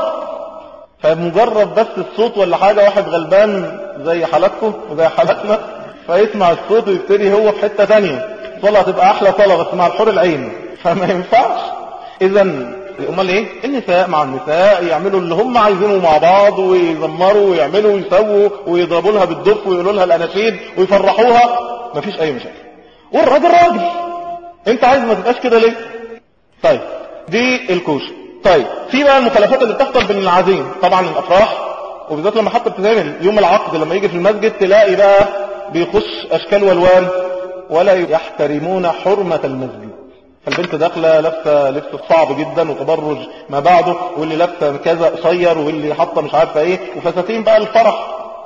فمجرد بس الصوت ولا حاجة، واحد غلبان زي حالتكم وزي حالتنا فيسمع الصوت ويبتدي هو في حتة تانية، صلاة تبقى أحلى صلاة بس مع الحور العين، فما ينفعش. إذا امال ايه؟ النساء مع النساء يعملوا اللي هم عايزينه مع بعض ويزمروا ويعملوا ويسووا ويضربوا لها بالدف ويقولوا لها الاناشيد ويفرحوها، مفيش اي مشاكل. والراجل راجل، انت عايز ما تبقاش كده ليه؟ طيب دي الكوشه. طيب في بقى المخالفات اللي بتحصل بين العزيم. طبعا الافراح وبالذات لما حتى بتتعمل يوم العقد، لما يجي في المسجد تلاقي بقى بيخش اشكال والوان ولا يحترمون حرمة المسجد. فالبنت داخله لابسه لبس صعب جدا وتبرج ما بعده، واللي لابسه كذا قصير واللي حاطه مش عارفه ايه وفساتين بقى الفرح.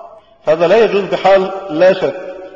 هذا لا يجوز بحال لا شك.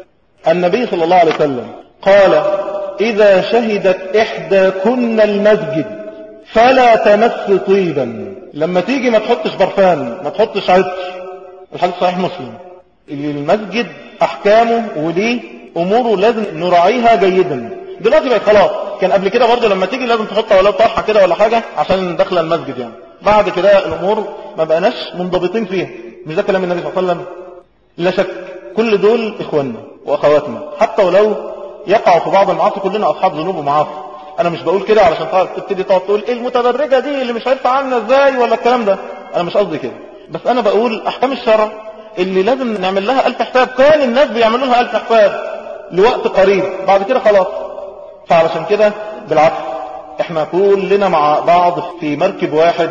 النبي صلى الله عليه وسلم قال اذا شهدت احداكن المسجد فلا تمس طيبا. لما تيجي ما تحطش برفان، ما تحطش عطر. الحديث صحيح مسلم. اللي المسجد احكامه وليه اموره لازم نراعيها جيدا. دلوقتي بقت خلاص، كان قبل كده برضه لما تيجي لازم تحط ولو طرحه كده ولا حاجه عشان داخله المسجد يعني. بعد كده الامور ما بقناش منضبطين فيها. مش ده كلام النبي صلى الله عليه وسلم؟ لا شك كل دول اخواننا واخواتنا، حتى ولو يقعوا في بعض المعاصي، كلنا اصحاب ذنوب ومعاصي. انا مش بقول كده علشان تبتدي تقعد تقول ايه المتبرجه دي اللي مش عارفه عنها ازاي ولا الكلام ده، انا مش قصدي كده. بس انا بقول احكام الشرع اللي لازم نعمل لها الف حساب. كان الناس بيعملوا لها الف حساب لوقت قريب، بعد كده خلاص. فعلشان كده بالعكس احنا كلنا مع بعض في مركب واحد،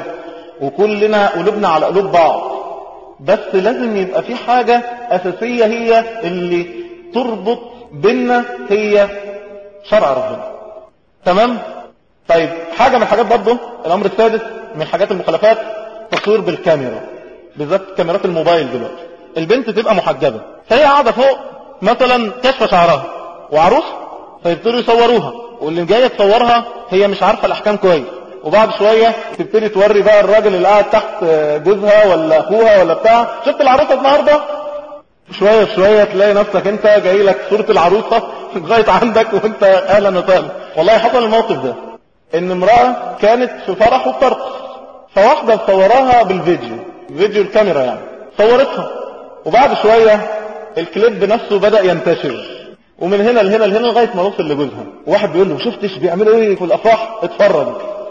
وكلنا قلوبنا على قلوب بعض، بس لازم يبقى في حاجة اساسية هي اللي تربط بيننا، هي شرع ربنا. تمام؟ طيب حاجة من الحاجات برضه، الامر السادس من حاجات المخالفات، تصوير بالكاميرا، بالذات كاميرات الموبايل دلوقتي. البنت تبقى محجبة فهي قاعدة فوق مثلا كشف شعرها وعروس، فيبتدوا يصوروها، واللي جاية تصورها هي مش عارفة الأحكام كويس، وبعد شوية تبتدي توري بقى الراجل اللي قاعد تحت جوزها ولا اخوها ولا بتاع، شفت العروسة النهاردة؟ شوية شوية تلاقي نفسك انت جاي لك صورة العروسة لغاية عندك وانت اهلا وسهلا. والله حصل الموقف ده، ان امرأة كانت في فرح وبترقص، فواحدة صوراها بالفيديو، فيديو الكاميرا يعني، صورتها، وبعد شوية الكليب نفسه بدأ ينتشر، ومن هنا لهنا لهنا لغاية ما وصل لجوزها. واحد بيقول له شفتش بيعملوا ايه في الافراح؟ اتفرج.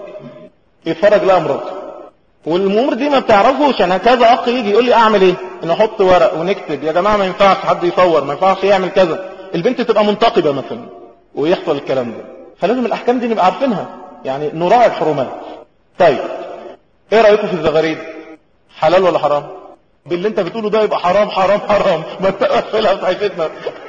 يتفرج لها مراته، والامور دي ما بتعرفوش. انا كذا اخ يجي يقول لي اعمل ايه، نحط ورق ونكتب يا جماعة ما ينفعش حد يصور، ما ينفعش يعمل كذا، البنت تبقى منتقبة مثلا ويحصل الكلام ده. فلازم الاحكام دي نبقى عارفينها، يعني نراعي الحرمات. طيب ايه رأيكم في الزغاريد؟ حلال ولا حرام؟ باللي انت بتقوله ده يبقى حرام حرام حرام، ما تقفلها في حياتنا.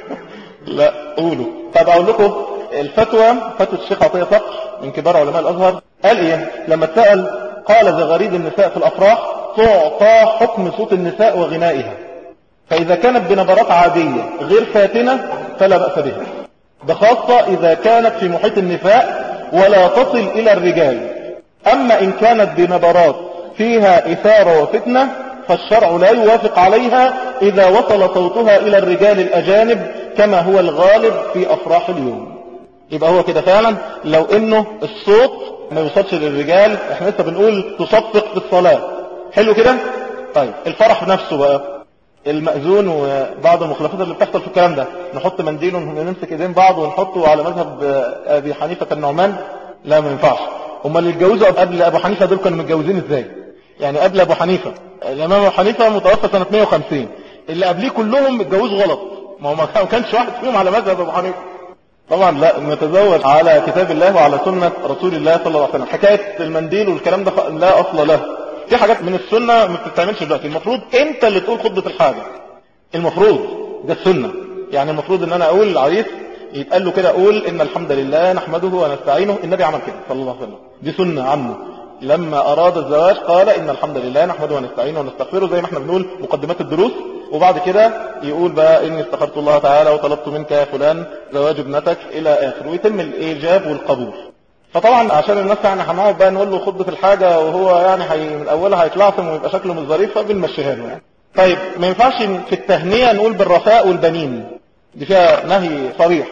لا قولوا. طب اقول لكم الفتوى، فتوى الشيخ عطية صقر من كبار علماء الازهر، قال ايه لما اتسأل؟ قال زغاريد النساء في الافراح تعطى حكم صوت النساء وغنائها، فاذا كانت بنبرات عادية غير فاتنة فلا بأس بها، بخاصة اذا كانت في محيط النساء ولا تصل الى الرجال. اما ان كانت بنبرات فيها اثارة وفتنة فالشرع لا يوافق عليها اذا وصل صوتها الى الرجال الاجانب كما هو الغالب في افراح اليوم. يبقى هو كده فعلا لو انه الصوت ما يوصلش للرجال، احنا لسه بنقول تصفق في الصلاة، حلو كده. طيب الفرح نفسه بقى، المأذون وبعض المخلفات اللي بتحصل في الكلام ده، نحط منديل ونمسك ايدين بعض ونحطه على مذهب ابي حنيفة النعمان؟ لا ما ينفعش. هم اللي اتجوزوا قبل ابو حنيفة دول كانوا متجوزين ازاي؟ يعني قبل ابو حنيفة، الامام ابو حنيفة متوفى سنة مية وخمسين، اللي قبليه كلهم متجوزوا غلط، ما هو ما كانش واحد فيهم على مذهب ابو حنيفة. طبعا لا، نتزوج على كتاب الله وعلى سنة رسول الله صلى الله عليه وسلم. حكاية المنديل والكلام ده لا اصل له، في حاجات من السنة ما بتتعملش دلوقتي، المفروض انت اللي تقول خطبة الحاجة، المفروض ده السنة. يعني المفروض ان انا اقول العريس يتقال له كده، اقول ان الحمد لله نحمده ونستعينه، النبي عمل كده صلى الله عليه وسلم، دي سنة عنه لما اراد الزواج قال ان الحمد لله نحمده ونستعينه ونستغفره، زي ما احنا بنقول مقدمات الدروس، وبعد كده يقول بقى اني استغفرت الله تعالى وطلبت منك يا فلان زواج ابنتك الى اخره، ويتم الايجاب والقبول. فطبعا عشان الناس يعني هنقعد بقى نقول له خطبة الحاجة وهو يعني حي من اولها هيتلعثم ويبقى شكله مش ظريف، فبنمشيها له يعني. طيب ما ينفعش في التهنئة نقول بالرفاء والبنين، دي فيها نهي صريح.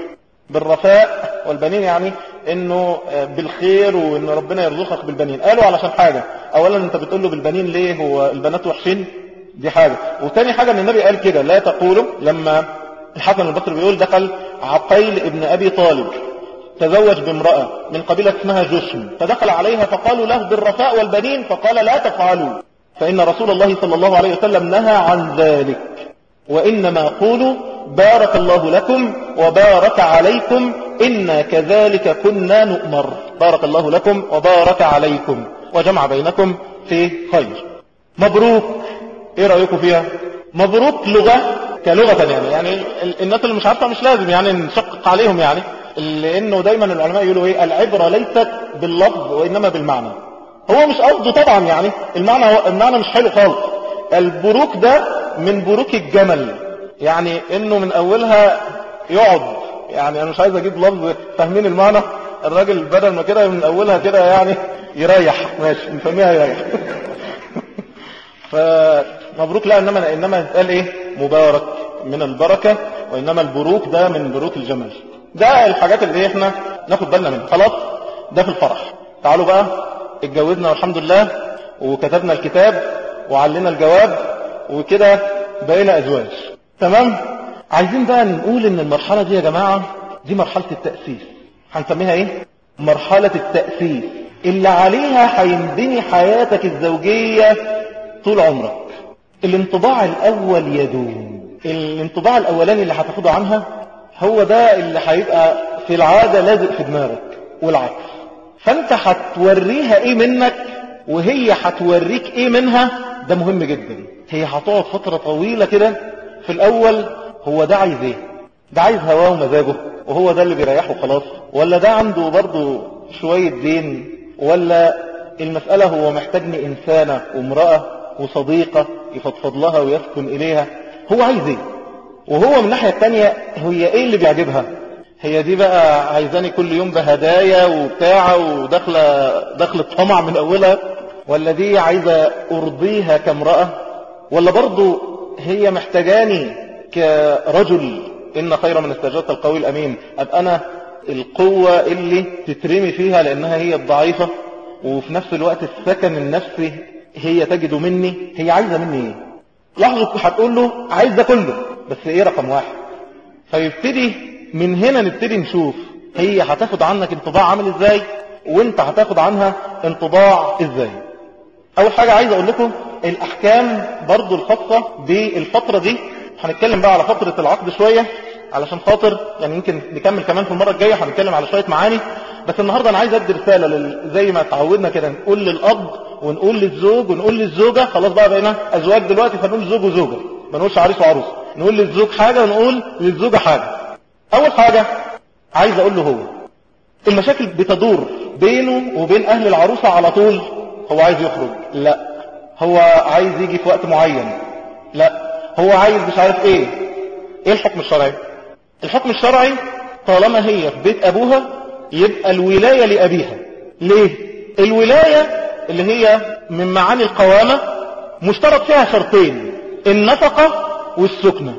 بالرفاء والبنين يعني انه بالخير وان ربنا يرزقك بالبنين. قالوا علشان حاجة، اولا انت بتقول له بالبنين ليه؟ هو البنات وحشين؟ دي حاجة. وتاني حاجة ان النبي قال كده لا تقولوا، لما الحسن البصري بيقول دخل عقيل ابن ابي طالب تزوج بامرأة من قبيلة اسمها جشم، فدخل عليها فقالوا له بالرفاء والبنين، فقال لا تفعلوا فإن رسول الله صلى الله عليه وسلم نهى عن ذلك، وإنما قولوا بارك الله لكم وبارك عليكم إنا كذلك كنا نؤمر، بارك الله لكم وبارك عليكم وجمع بينكم في خير. مبروك ايه رأيكم فيها؟ مبروك لغة كلغة يعني، يعني الناس اللي مش عارفة مش لازم يعني نشقق عليهم يعني، لانه دايما العلماء يقولوا ايه؟ العبرة ليست باللفظ وانما بالمعنى. هو مش قصده طبعا يعني المعنى، هو المعنى مش حلو خالص. البروك ده من بروك الجمل، يعني انه من اولها يقعد، يعني انا مش عايز اجيب لفظ فاهمين المعنى، الراجل بدل ما كده من اولها كده يعني يريح، ماشي نسميها يريح. فمبروك لا، انما انما قال ايه؟ مبارك من البركة، وانما البروك ده من بروك الجمل. ده الحاجات اللي احنا ناخد بالنا منها. خلاص ده في الفرح. تعالوا بقى اتجوزنا والحمد لله وكتبنا الكتاب وعلنا الجواب وكده بقينا ازواج، تمام. عايزين بقى نقول ان المرحلة دي يا جماعة دي مرحلة التأسيس، هنسميها ايه؟ مرحلة التأسيس اللي عليها هينبني حياتك الزوجية طول عمرك. الانطباع الاول يدوم، الانطباع الاولاني اللي هتاخده عنها هو ده اللي هيبقى في العادة لازق في دماغك والعكس. فانت هتوريها ايه منك وهي هتوريك ايه منها، ده مهم جدا. هي هتقعد فترة طويلة كده في الاول، هو ده عايز ايه؟ ده عايز هواه ومزاجه وهو ده اللي بيريحه خلاص، ولا ده عنده برضو شوية دين، ولا المسألة هو محتاجني انسانة وامرأة وصديقة يفضفض لها ويسكن اليها، هو عايز ايه؟ وهو من الناحية التانية هي ايه اللي بيعجبها؟ هي دي بقى عايزاني كل يوم بهدايا وبتاعة ودخلة دخلة طمع من أولها، ولا دي عايزة أرضيها كامرأة، ولا برضو هي محتاجاني كرجل إن خير من استجابة القوي الأمين، أبقى أنا القوة اللي تترمي فيها لأنها هي الضعيفة، وفي نفس الوقت السكن النفسي هي تجد مني. هي عايزة مني ايه؟ لحظة هتقول له عايز ده كله، بس ايه رقم واحد؟ فيبتدي من هنا نبتدي نشوف هي هتاخد عنك انطباع عامل ازاي، وانت هتاخد عنها انطباع ازاي. اول حاجة عايز اقول لكم الاحكام برضو الخاصة بالفترة دي. هنتكلم بقى على فترة العقد شوية علشان خاطر يعني يمكن نكمل كمان في المرة الجاية، هنتكلم على شوية معاني. بس النهاردة انا عايز ادي رسالة لل... زي ما تعودنا كده نقول للاب ونقول للزوج ونقول للزوجة. خلاص بقى بقينا ازواج دلوقتي، فنقول زوج وزوجة، ما نقولش عريس وعروس. نقول للزوج حاجة ونقول للزوجة حاجة. اول حاجة عايز اقول له، هو المشاكل بتدور بينه وبين اهل العروسة على طول. هو عايز يخرج، لا. هو عايز يجي في وقت معين، لا. هو عايز مش عارف ايه. ايه الحكم الشرعي؟ الحكم الشرعي طالما هي في بيت ابوها يبقى الولاية لابيها. ليه؟ الولاية اللي هي من معاني القوامة مشترط فيها شرطين: النفقة والسكنة.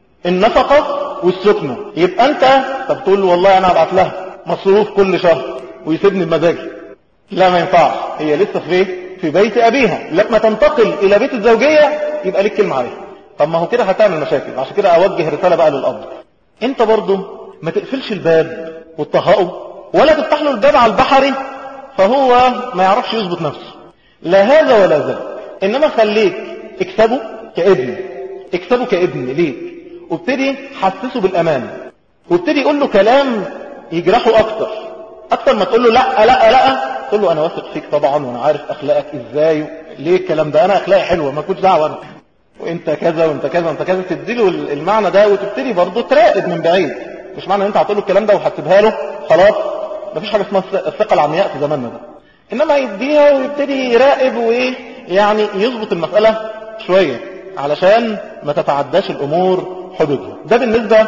النفقة والسكنة. يبقى انت طب تقول له والله انا هبعت لها مصروف كل شهر ويسيبني بمزاجي، لا ما ينفعش. هي لسه في في بيت ابيها، لما تنتقل الى بيت الزوجية يبقى ليك كلمة عليها. طب ما هو كده هتعمل مشاكل. عشان كده اوجه رسالة بقى للاب، انت برضو ما تقفلش الباب وتطهقه، ولا تفتح له الباب على البحري فهو ما يعرفش يظبط نفسه، لا هذا ولا ذا. انما خليك اكسبه كابن، اكسبه كابن ليك، وابتدي حسسه بالامان، وابتدي يقول له كلام يجرحه اكتر اكتر ما تقول له لا لا لا. تقول له انا واثق فيك طبعا وانا عارف اخلاقك ازاي. ليه الكلام ده؟ انا اخلاقي حلوه ما كنتش دعوه انت، وانت كذا وانت كذا وانت كذا. تديله المعنى ده وتبتدي برضه تراقب من بعيد. مش معنى ان انت هتقول له الكلام ده وهتسيبها له خلاص. مفيش حاجه اسمها الثقه العمياء في زماننا ده. انما يديها ويبتدي يراقب وايه يعني يظبط المساله شويه علشان ما تتعداش الامور حدودها. ده بالنسبه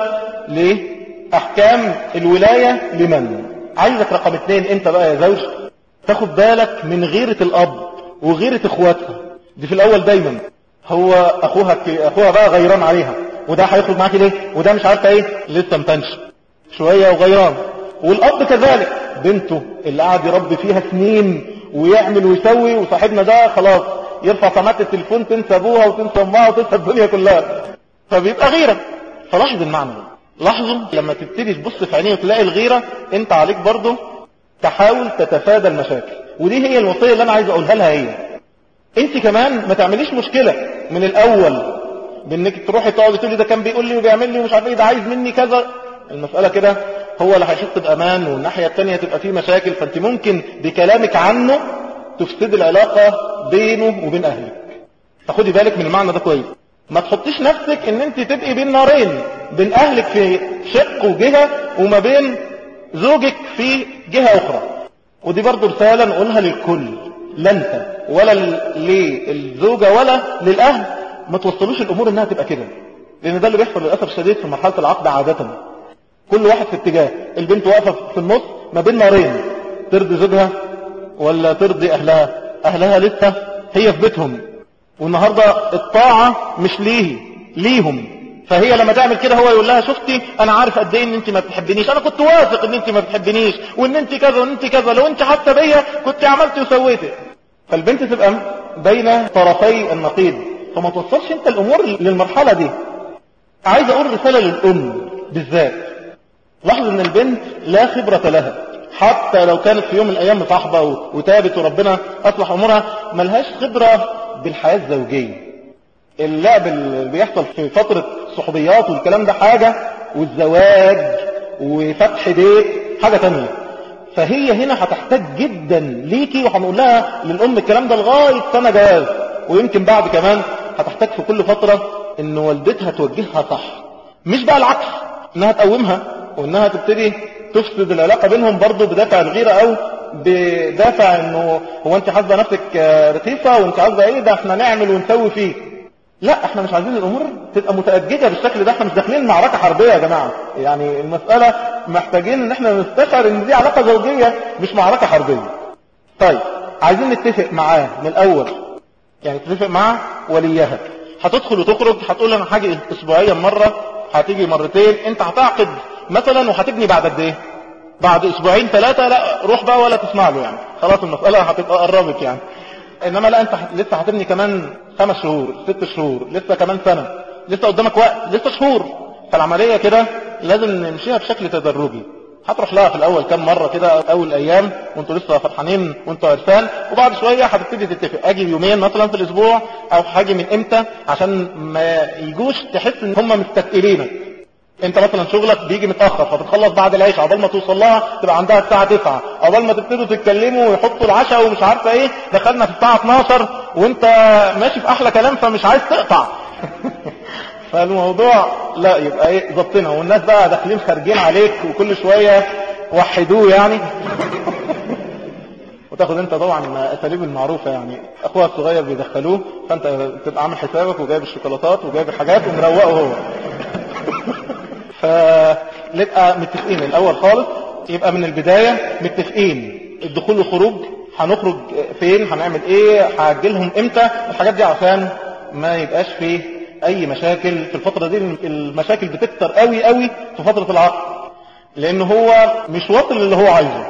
لاحكام الولايه لمن. عايزك رقم اتنين انت بقى يا زوج تاخد بالك من غيرة الاب وغيرة اخواتها. دي في الاول دايما هو اخوها اخوها بقى غيران عليها، وده هيخرج معاكي ليه، وده مش عارفه ايه، لسه متنش شويه وغيران. والاب كذلك بنته اللي قاعد يربي فيها سنين ويعمل ويسوي، وصاحبنا ده خلاص يرفع سماعه التليفون تنسى ابوها وتنسى امها وتنسى الدنيا كلها، فبيبقى غيره. فلاحظ المعنى ده، لاحظوا لما تبتدي تبص في عينيه وتلاقي الغيره، انت عليك برضه تحاول تتفادى المشاكل. ودي هي الوصيه اللي انا عايز اقولها لها. هي انت كمان ما تعمليش مشكله من الاول بانك تروحي تقعدي تقولي ده كان بيقول لي وبيعمل لي ومش عارف ايه، ده عايز مني كذا. المساله كده هو اللي هيحس بامان، والناحيه الثانيه تبقى فيه مشاكل. فانت ممكن بكلامك عنه تفسد العلاقه بينه وبين اهلك. فخدي بالك من المعنى ده كويس. ما تحطيش نفسك ان انت تبقي بين نارين، بين اهلك في شق وجهه وما بين زوجك في جهه اخرى. ودي برضو رساله نقولها للكل، لا انت ولا للزوجه ولا للاهل ما توصلوش الامور انها تبقى كده. لان ده اللي بيحصل للاسف الشديد في مرحله العقد عاده. كل واحد في اتجاه، البنت واقفه في النص ما بين نارين، ترضي زوجها ولا ترضي اهلها. اهلها لسه هي في بيتهم، والنهارده الطاعه مش ليه ليهم. فهي لما تعمل كده هو يقول لها شفتي انا عارف قد ايه ان انت ما بتحبنيش، انا كنت واثق ان انت ما بتحبنيش وان انت كذا وان انت كذا، لو انت حاسه بيا كنت عملت وسويت. فالبنت تبقى بين طرفي النقيض، فما توصلش انت الامور للمرحله دي. عايز اقول رساله للام بالذات. لاحظ ان البنت لا خبره لها، حتى لو كانت في يوم من الايام مصاحبه وتابت وربنا اصلح امورها، ملهاش خبره بالحياه الزوجيه. اللعب اللي بيحصل في فتره صحوبيات والكلام ده حاجه، والزواج وفتح بيت حاجه تانية. فهي هنا هتحتاج جدا ليكي، وهنقول لها للام الكلام ده لغايه سنه جواز، ويمكن بعد كمان هتحتاج في كل فتره ان والدتها توجهها صح، مش بقى العكس انها تقومها وانها تبتدي تفسد العلاقه بينهم برضو بدافع الغيره او بدافع انه هو انت حاسبه نفسك رخيصه وانت عايزه ايه ده احنا نعمل ونسوي فيه. لا احنا مش عايزين الامور تبقى متأججة بالشكل ده. احنا مش داخلين معركة حربية يا جماعة، يعني المسألة محتاجين ان احنا نستشعر ان دي علاقة زوجية مش معركة حربية. طيب عايزين نتفق معاه من الاول، يعني تتفق مع وليها، هتدخل وتخرج، هتقول انا هاجي اسبوعيا مرة، هتيجي مرتين، انت هتعقد مثلا وهتبني بعد قد ايه؟ بعد اسبوعين ثلاثة، لا روح بقى ولا تسمع له، يعني خلاص المسألة هتبقى قربت يعني. انما لا انت لسه هتبني كمان خمس شهور ست شهور، لسه كمان سنة، لسه قدامك وقت، لسه شهور. فالعملية كده لازم نمشيها بشكل تدرجي. هتروح لها في الاول كام مرة كده اول ايام وانتوا لسه فرحانين وانتوا عرسان، وبعد شوية هتبتدي تتفق اجي يومين مثلا في الاسبوع او هاجي من امتى، عشان ما يجوش تحس ان هم مستثقلينك. انت مثلا شغلك بيجي متأخر فبتخلص بعد العشاء، عقبال ما توصل لها تبقى عندها الساعة تسعة، عقبال ما تبتدوا تتكلموا ويحطوا العشاء ومش عارفة ايه، دخلنا في الساعة اتناشر وانت ماشي في احلى كلام فمش عايز تقطع. فالموضوع لا يبقى ايه ظبطنا، والناس بقى داخلين خارجين عليك وكل شوية وحدوه يعني. وتاخد انت طبعا اساليب المعروفة، يعني اخوها الصغير بيدخلوه فانت تبقى عامل حسابك وجايب الشوكولاتات وجايب الحاجات ومروقه هو. فنبقى متفقين الاول خالص، يبقى من البداية متفقين الدخول والخروج، هنخرج فين، هنعمل ايه، هاجلهم امتى، الحاجات دي عشان ما يبقاش فيه اي مشاكل في الفترة دي. المشاكل بتكتر قوي قوي في فترة العقد، لان هو مش واصل اللي هو عايزه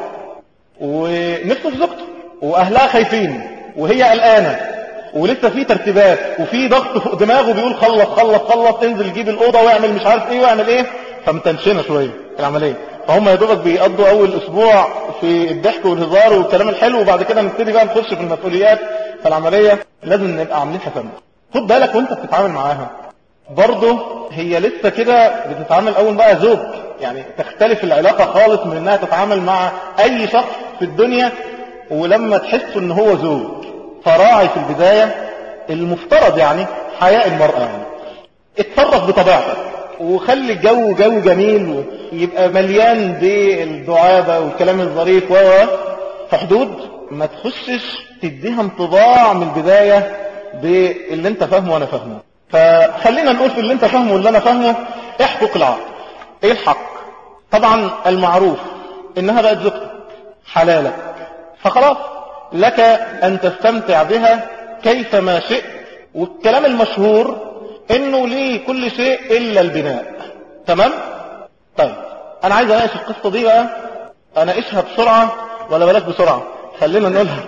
ونفسه في زوجته واهلها خايفين وهي قلقانة ولسه في ترتيبات وفي ضغط فوق دماغه بيقول خلص خلص خلص انزل جيب الأوضة واعمل مش عارف ايه واعمل ايه، فمتنشنة شوية العملية. فهم يا دوبك بيقضوا اول اسبوع في الضحك والهزار والكلام الحلو، وبعد كده نبتدي بقى نخش في المسؤوليات. فالعملية لازم نبقى عاملين حسابنا. خد بالك وانت بتتعامل معاها برضه هي لسه كده بتتعامل اول بقى زوج، يعني تختلف العلاقة خالص من انها تتعامل مع اي شخص في الدنيا. ولما تحس ان هو زوج فراعي في البداية المفترض يعني حياء المرأة، يعني اتصرف بطبيعتك وخلي الجو جو جميل ويبقى مليان بالدعابة والكلام الظريف و في حدود ما تخشش تديها انطباع من البداية باللي انت فاهمه وانا فاهمه. فخلينا نقول في اللي انت فاهمه واللي انا فاهمه ايه حقوق العقد. ايه الحق؟ طبعا المعروف انها بقت زوجتك حلالك، فخلاص لك ان تستمتع بها كيفما شئت. والكلام المشهور انه ليه كل شيء الا البناء. تمام؟ طيب انا عايز اناقش القصة دي بقى، اناقشها بسرعة ولا بلاش بسرعة؟ خلينا نقولها.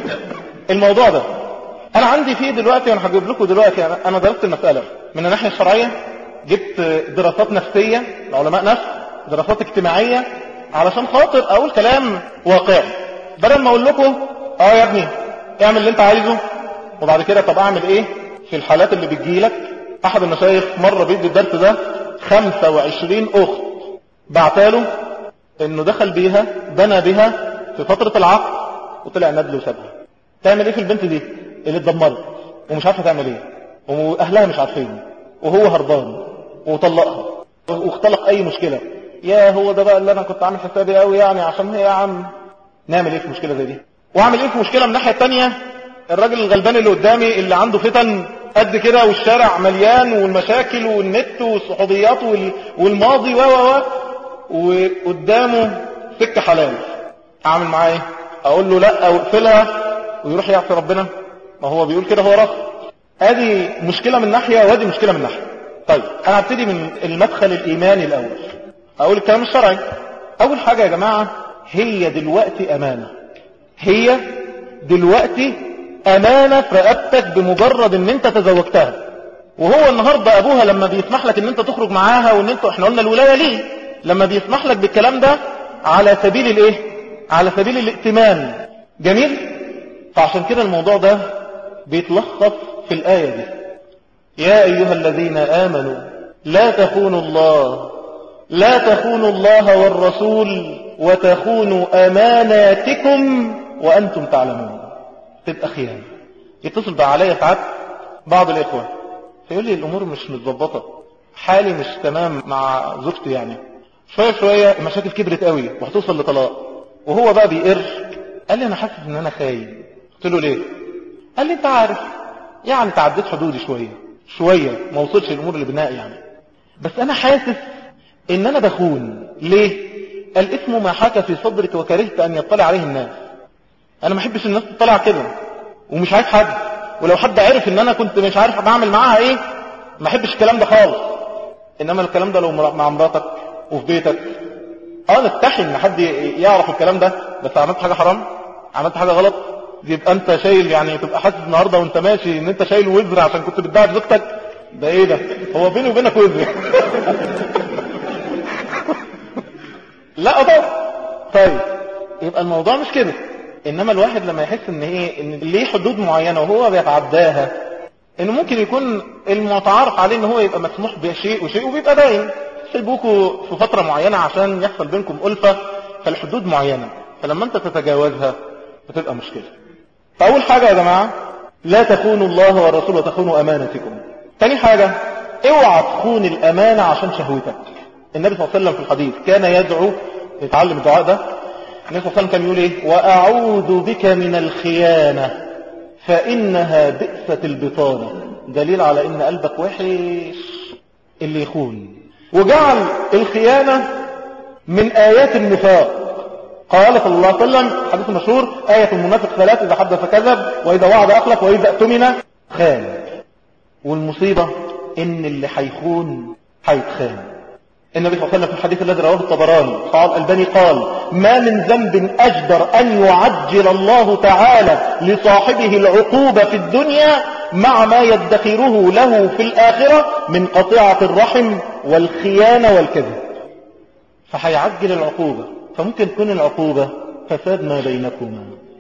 الموضوع ده انا عندي فيه دلوقتي، وانا هجيب لكم دلوقتي، انا درست المسألة من الناحية الشرعية، جبت دراسات نفسية لعلماء نفس، دراسات اجتماعية، علشان خاطر اقول كلام واقعي، بدل ما اقول لكم اه يا ابني اعمل اللي انت عايزه وبعد كده طب اعمل ايه في الحالات اللي بتجيلك. احد المشايخ مرة بيدي الدرس ده خمسة وعشرين اخت بعتاله انه دخل بيها بنى بها في فترة العقد وطلع ندل وسابها. تعمل ايه في البنت دي اللي اتدمرت ومش عارفة تعمل ايه واهلها مش عارفين وهو هربان وطلقها واختلق اي مشكلة؟ يا هو ده بقى اللي انا كنت عامل حسابي قوي يعني عشان هي يا عم. نعمل ايه في مشكلة زي دي؟ واعمل ايه في مشكلة من الناحية التانية الراجل الغلبان اللي قدامي اللي عنده فتن قد كده والشارع مليان والمشاكل والنت والصحوبيات والماضي و و وقدامه سكة حلال، اعمل معاه ايه؟ اقول له لا او اقفلها ويروح يعصي ربنا؟ ما هو بيقول كده هو رفض. ادي مشكلة من ناحية وادي مشكلة من ناحية. طيب انا هبتدي من المدخل الايماني الاول، اقول الكلام الشرعي. اول حاجة يا جماعة هي دلوقتي امانة، هي دلوقتي امانة في رقبتك بمجرد ان انت تزوجتها. وهو النهاردة ابوها لما بيسمح لك ان انت تخرج معاها وان انت احنا قلنا الولاية ليه، لما بيسمح لك بالكلام ده على سبيل الايه؟ على سبيل الائتمان. جميل؟ فعشان كده الموضوع ده بيتلخص في الآية دي: يا ايها الذين امنوا لا تخونوا الله لا تخونوا الله والرسول وتخونوا اماناتكم وانتم تعلمون. تبقى خيانة. يتصل بقى عليا ساعات بعض الاخوة فيقول لي الامور مش متظبطة، حالي مش تمام مع زوجتي، يعني شوية شوية المشاكل كبرت قوي وهتوصل لطلاق. وهو بقى بيقر، قال لي انا حاسس ان انا خاين. قلت له ليه؟ قال لي انت عارف يعني تعديت حدودي شوية، شوية ما وصلش الأمور اللي بناء يعني، بس أنا حاسس إن أنا بخون. ليه؟ الإثم ما حاك في صدرك وكرهت أن يطلع عليه الناس. أنا ما أحبش الناس تطلع كده، ومش عايز حد، ولو حد عرف إن أنا كنت مش عارف بعمل معاها إيه ما أحبش الكلام ده خالص. إنما الكلام ده لو مع مراتك وفي بيتك اه نستحي ان حد يعرف الكلام ده، بس عملت حاجة حرام، عملت حاجة غلط، يبقى انت شايل يعني، تبقى حاسس النهاردة وانت ماشي ان انت شايل وزر عشان كنت بتدعي زوجتك. ده ايه ده؟ هو بيني وبينك وزر؟ لا طبعا. طيب يبقى الموضوع مش كده. انما الواحد لما يحس ان ايه، ان ليه حدود معينة وهو بيتعداها، انه ممكن يكون المتعارف عليه ان هو يبقى مسموح بشيء وشيء وبيبقى باين، سيبوكوا في فترة معينة عشان يحصل بينكم ألفة، فالحدود معينة، فلما انت تتجاوزها بتبقى مشكلة. فأول حاجة يا جماعة، لا تخونوا الله والرسول وتخونوا أمانتكم. تاني حاجة، اوعى تخون الأمانة عشان شهوتك. النبي صلى الله عليه وسلم في الحديث كان يدعو، يتعلم الدعاء ده، النبي صلى الله عليه وسلم كان يقول ايه؟ وأعوذ بك من الخيانة فإنها بئست البطانة. دليل على ان قلبك وحش اللي يخون. وجعل الخيانة من آيات النفاق. قال صلى الله عليه وسلم حديث مشهور: آية المنافق ثلاث: إذا حدث كذب، وإذا وعد أخلف، وإذا اؤتمن خان. والمصيبة إن اللي حيخون حيتخان. النبي صلى الله عليه وسلم في الحديث الذي رواه الطبراني صحيح الألباني قال: ما من ذنب أجدر أن يعجل الله تعالى لصاحبه العقوبة في الدنيا مع ما يدخره له في الآخرة من قطيعة الرحم والخيانة والكذب. فحيعجل العقوبة، فممكن تكون العقوبة فساد ما بينكما،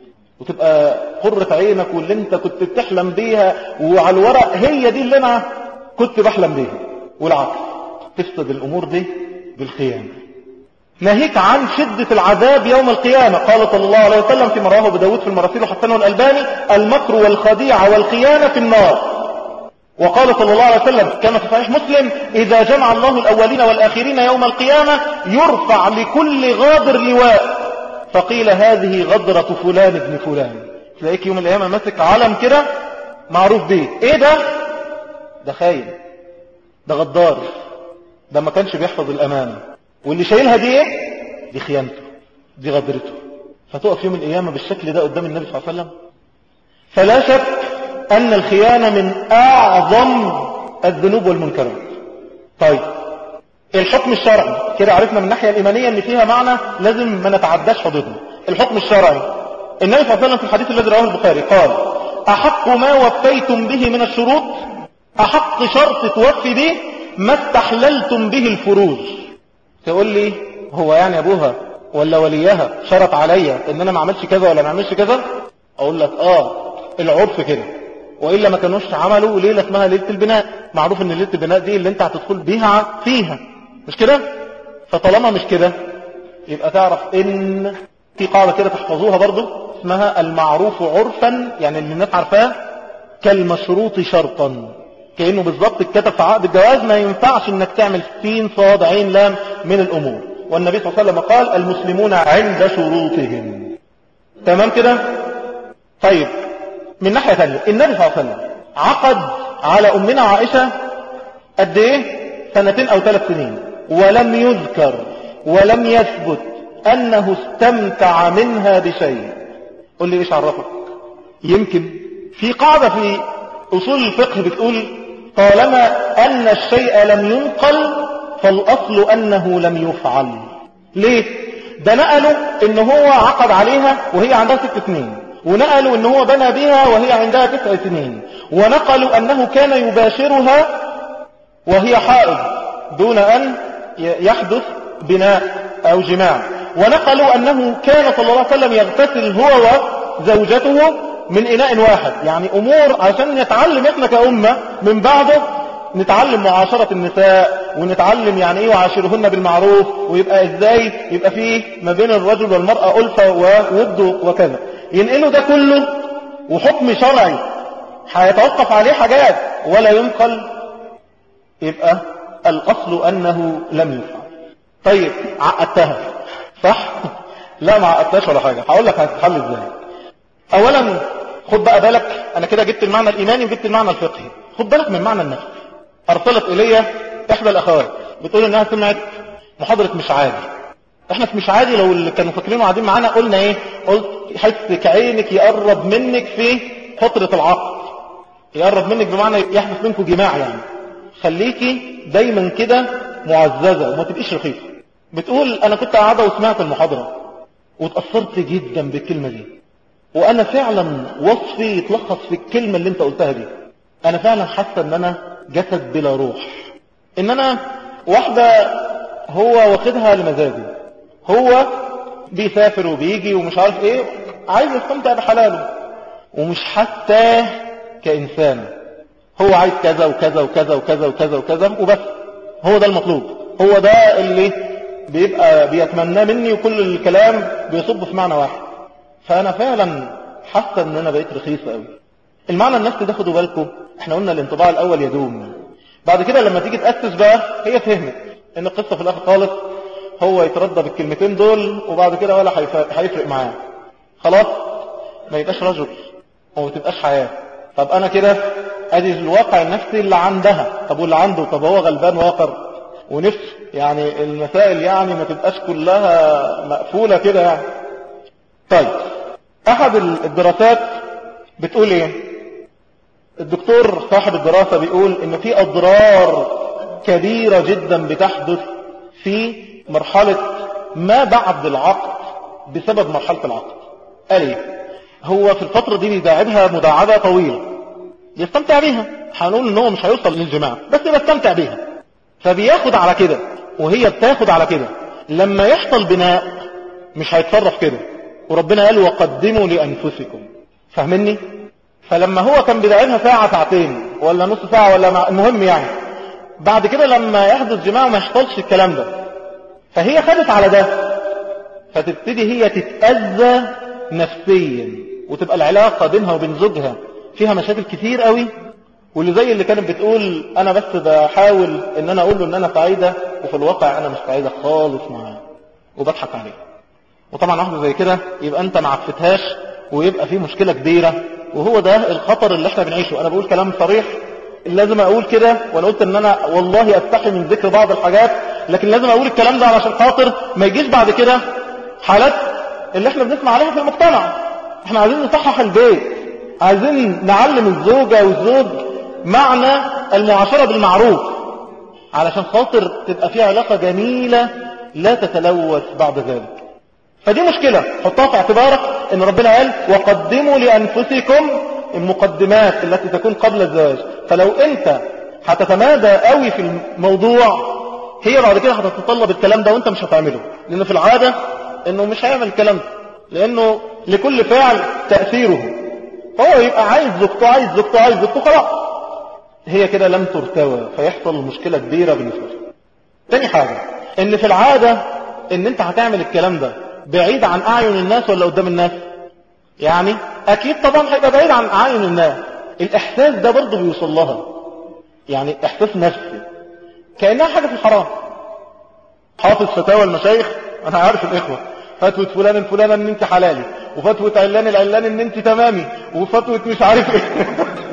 وتبقى قرة عينك واللي انت كنت بتحلم بيها وعلى الورق هي دي اللي انا كنت بحلم بيها، والعكس تفسد الامور دي بالخيانة. ناهيك عن شدة العذاب يوم القيامة. قال صلى الله عليه وسلم فيما رواه ابو داود في المراسيل وحسنه الألباني: المكر والخديعة والخيانة في النار. وقال صلى الله عليه وسلم كما في صحيح مسلم: إذا جمع الله الأولين والآخرين يوم القيامة يرفع لكل غادر لواء، فقيل هذه غدرة فلان ابن فلان. تلاقيك يوم القيامة ماسك علم كده معروف بيه. ايه ده؟ ده خاين، ده غدار، ده ما كانش بيحفظ الأمانة، واللي شايلها دي ايه؟ دي خيانته، دي غدرته. فتقف يوم القيامة بالشكل ده قدام النبي صلى الله عليه وسلم. فلا شك أن الخيانة من أعظم الذنوب والمنكرات. طيب الحكم الشرعي كده عرفنا من الناحية الإيمانية أن فيها معنى لازم ما نتعداش حدودنا. الحكم الشرعي، النبي صلى الله عليه وسلم في الحديث الذي رواه البخاري قال: أحق ما وفيتم به من الشروط، أحق شرط توفي به ما استحللتم به الفروج. تقول لي هو يعني أبوها ولا وليها شرط عليا ان انا ما اعملش كذا ولا ما اعملش كذا؟ اقول لك اه العرف كده، وإلا ما كانوش عملوا ليلة اسمها ليلة البناء. معروف ان ليلة البناء دي اللي انت هتدخل بيها فيها، مش كده؟ فطالما مش كده يبقى تعرف ان في قاعدة كده تحفظوها برضو اسمها المعروف عرفا، يعني اللي الناس عارفاه كالمشروط شرطا، كأنه بالضبط اتكتب في عقد الجواز. ما ينفعش انك تعمل سين صاد عين لام من الامور. والنبي صلى الله عليه وسلم قال: المسلمون عند شروطهم. تمام كده؟ طيب من ناحية ثانية، النبي صلى الله عليه وسلم عقد على أمنا عائشة قد ايه؟ سنتين أو ثلاث سنين، ولم يذكر ولم يثبت أنه استمتع منها بشيء. قل لي إيش عرفك؟ يمكن في قاعدة في أصول الفقه بتقول: طالما أن الشيء لم ينقل فالأصل أنه لم يفعل. ليه؟ ده نقلوا إن هو عقد عليها وهي عندها ست سنين، ونقلوا إن هو بنى بها وهي عندها تسع سنين، ونقلوا أنه كان يباشرها وهي حائض دون أن يحدث بناء أو جماع، ونقلوا أنه كان صلى الله عليه وسلم يغتسل هو وزوجته من إناء واحد. يعني أمور عشان نتعلم إحنا كأمة من بعده، نتعلم معاشرة النساء، ونتعلم يعني ايه وعاشرهن بالمعروف، ويبقى ازاي يبقى فيه ما بين الرجل والمرأة ألفة وود وكذا. ينقلوا ده كله وحكم شرعي هيتوقف عليه حاجات ولا ينقل، يبقى الأصل أنه لم يفعل. طيب عقدتها صح؟ لا ما عقدتهاش ولا حاجة. هقول لك هتتحل ازاي. أولا خد بقى بالك، انا كده جبت المعنى الايماني وجبت المعنى الفقهي، خد بالك من المعنى النفسي. ارسلت الي احدى الاخوات بتقول انها سمعت محاضرة مش عادي. احنا في مش عادي لو اللي كانوا فاكرينه قاعدين معانا قلنا ايه؟ قلت حس عينك يقرب منك في فترة العقد، يقرب منك بمعنى يحدث منكم جماع، يعني خليكي دايما كده معززة وما تبقيش رخيصة. بتقول انا كنت قاعدة وسمعت المحاضرة وتأثرت جدا بالكلمة دي، وانا فعلا وصفي يتلخص في الكلمة اللي انت قلتها دي. انا فعلا حاسة ان انا جسد بلا روح، ان انا واحدة هو واخدها لمزاجه، هو بيسافر وبيجي ومش عارف ايه، عايز يستمتع بحلاله ومش حتى كإنسان، هو عايز كذا وكذا وكذا وكذا وكذا وكذا وبس، هو ده المطلوب، هو ده اللي بيبقى بيتمناه مني، وكل الكلام بيصب في معنى واحد. فأنا فعلا حاسة ان انا بقيت رخيصة قوي. المعنى النفسي ده خدوا بالكم، احنا قلنا الانطباع الاول يدوم، بعد كده لما تيجي تأسس بقى هي فهمت ان القصة في الاخر خالص هو يتردى بالكلمتين دول وبعد كده ولا هيفرق معاه، خلاص ما يبقاش رجل وما تبقاش حياة. طب انا كده ادي الواقع النفسي اللي عندها، طب واللي عنده طب هو غلبان واقر ونفس، يعني المسائل يعني ما تبقاش كلها مقفولة كده يعني. طيب احد الدراسات بتقول ايه؟ الدكتور صاحب الدراسة بيقول ان في اضرار كبيرة جدا بتحدث في مرحلة ما بعد العقد بسبب مرحلة العقد. قال ايه؟ هو في الفترة دي بيداعبها مداعبة طويلة يستمتع بيها، هنقول ان هو مش هيوصل للجماع بس بيستمتع بيها، فبياخد على كده وهي بتاخد على كده. لما يحصل بناء مش هيتصرف كده، وربنا قال وقدموا لأنفسكم، فاهمني؟ فلما هو كان بيداعبها ساعة ساعتين ولا نص ساعة ولا مع... المهم يعني بعد كده لما يحدث جماع ما يحصلش الكلام ده، فهي خدت على ده، فتبتدي هي تتأذى نفسيا، وتبقى العلاقة بينها وبين زوجها فيها مشاكل كتير قوي. واللي زي اللي كانت بتقول انا بس بحاول ان انا اقول له ان انا سعيدة وفي الواقع انا مش سعيدة خالص معاه وبضحك عليه. وطبعا واحدة زي كده يبقى انت ما عفتهاش ويبقى في مشكلة كبيرة، وهو ده الخطر اللي احنا بنعيشه. انا بقول كلام صريح لازم اقول كده، وانا قلت ان انا والله استحي من ذكر بعض الحاجات، لكن لازم اقول الكلام ده علشان خاطر ما يجيش بعد كده حالات اللي احنا بنسمع عليها في المجتمع. احنا عايزين نصحح البيت، عايزين نعلم الزوجة والزوج معنى المعاشرة بالمعروف علشان خاطر تبقى فيها علاقة جميلة لا تتلوث بعد ذلك. فدي مشكلة حطها في اعتبارك ان ربنا قال وقدموا لأنفسكم، المقدمات التي تكون قبل الزواج. فلو انت هتتمادى قوي في الموضوع هي بعد كده هتتطلب الكلام ده وانت مش هتعمله، لان في العادة انه مش هيعمل الكلام ده، لانه لكل فعل تأثيره، هو يبقى عايز زوجته عايز زوجته عايز زوجته خلاص، هي كده لم ترتوى فيحصل مشكلة كبيرة بالنسبة لها. تاني حاجة ان في العادة ان انت هتعمل الكلام ده بعيد عن اعين الناس ولا قدام الناس؟ يعني اكيد طبعا هيبقى بعيد عن اعين الناس. الاحساس ده برضه بيوصل لها، يعني احساس نفسي كأنها حاجة في الحرام. حافظ فتاوى المشايخ، انا عارف الاخوة، فتوى فلان الفلان ان انت حلالي، وفتوى علان العلان ان انت تمامي، وفتوى مش عارف ايه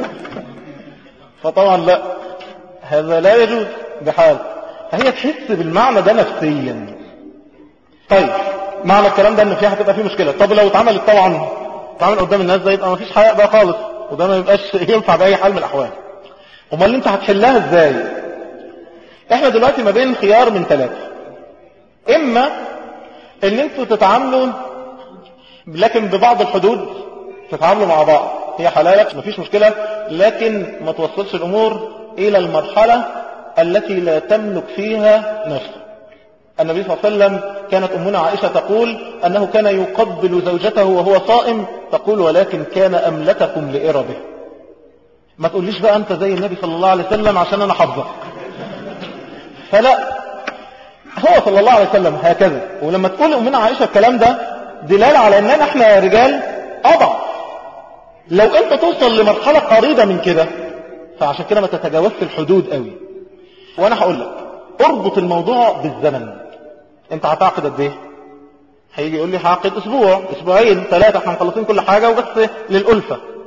فطبعا لا، هذا لا يجوز بحال. فهي تحس بالمعنى ده نفسيا. طيب معنى الكلام ده ان فيها هتبقى فيه مشكلة. طب لو اتعملت طبعا اتعمل قدام الناس ده يبقى ما فيش حياء بقى خالص، وده ما يبقاش ينفع بأي حال من الاحوال. امال اللي انت هتحلها ازاي؟ احنا دلوقتي ما بين خيار من ثلاثة، اما ان انتوا تتعاملوا لكن ببعض الحدود، تتعاملوا مع بعض، هي حلالك مفيش مشكلة، لكن ما توصلش الامور الى المرحلة التي لا تملك فيها نفسه. النبي صلى الله عليه وسلم كانت امنا عائشة تقول انه كان يقبل زوجته وهو صائم، تقول ولكن كان املككم لإربه. ما تقوليش بقى انت زي النبي صلى الله عليه وسلم عشان انا حافظك، فلا، هو صلى الله عليه وسلم هكذا. ولما تقول امنا عائشة الكلام ده دلالة على اننا احنا رجال اضع. لو انت توصل لمرحلة قريبة من كده فعشان كده ما تتجاوزش الحدود قوي. وانا هقول لك اربط الموضوع بالزمن. انت هتعقد قد ايه؟ هيجي يقول لي هعقد اسبوع اسبوعين ثلاثة، احنا مخلصين كل حاجة وبس للألفة.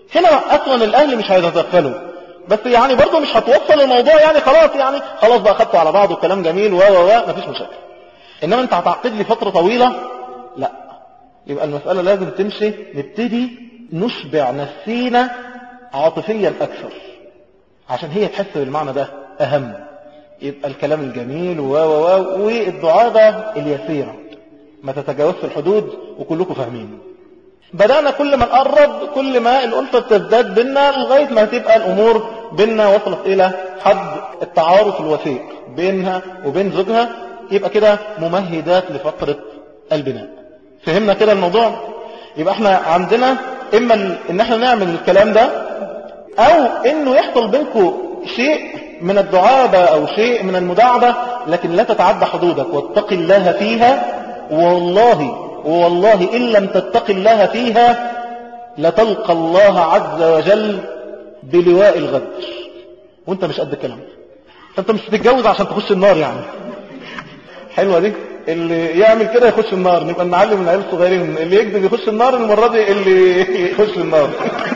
هنا اصلا الاهل مش هيتدخلوا، بس يعني برضه مش هتوصل الموضوع يعني خلاص يعني خلاص بقى خدته على بعضه الكلام جميل و و و مفيش مشاكل. انما انت هتعقد لي فتره طويله، لا، يبقى المساله لازم تمشي، نبتدي نشبع نفسينا عاطفيا اكثر عشان هي تحس بالمعنى ده اهم. يبقى الكلام الجميل و و و والدعابه اليسيره ما تتجاوزش الحدود وكلكم فاهمين. بدأنا كل ما نقرب كل ما الألفة تزداد بينا لغاية ما تبقى الأمور بينا وصلت إلى حد التعارف الوثيق بينها وبين زوجها، يبقى كده ممهدات لفترة البناء. فهمنا كده الموضوع؟ يبقى احنا عندنا إما إن احنا نعمل الكلام ده أو إنه يحصل بينكم شيء من الدعابة أو شيء من المداعبة، لكن لا تتعدى حدودك واتق الله فيها. والله والله إن لم تتق الله فيها لتلقى الله عز وجل بلواء الغدر وانت مش قد الكلام. فانت مش تتجوز عشان تخش النار يعني. حلوة دي، اللي يعمل كده يخش النار. نبقى نعلم العيال الصغيرين اللي يكذب يخش النار، المرة دي اللي يخش النار.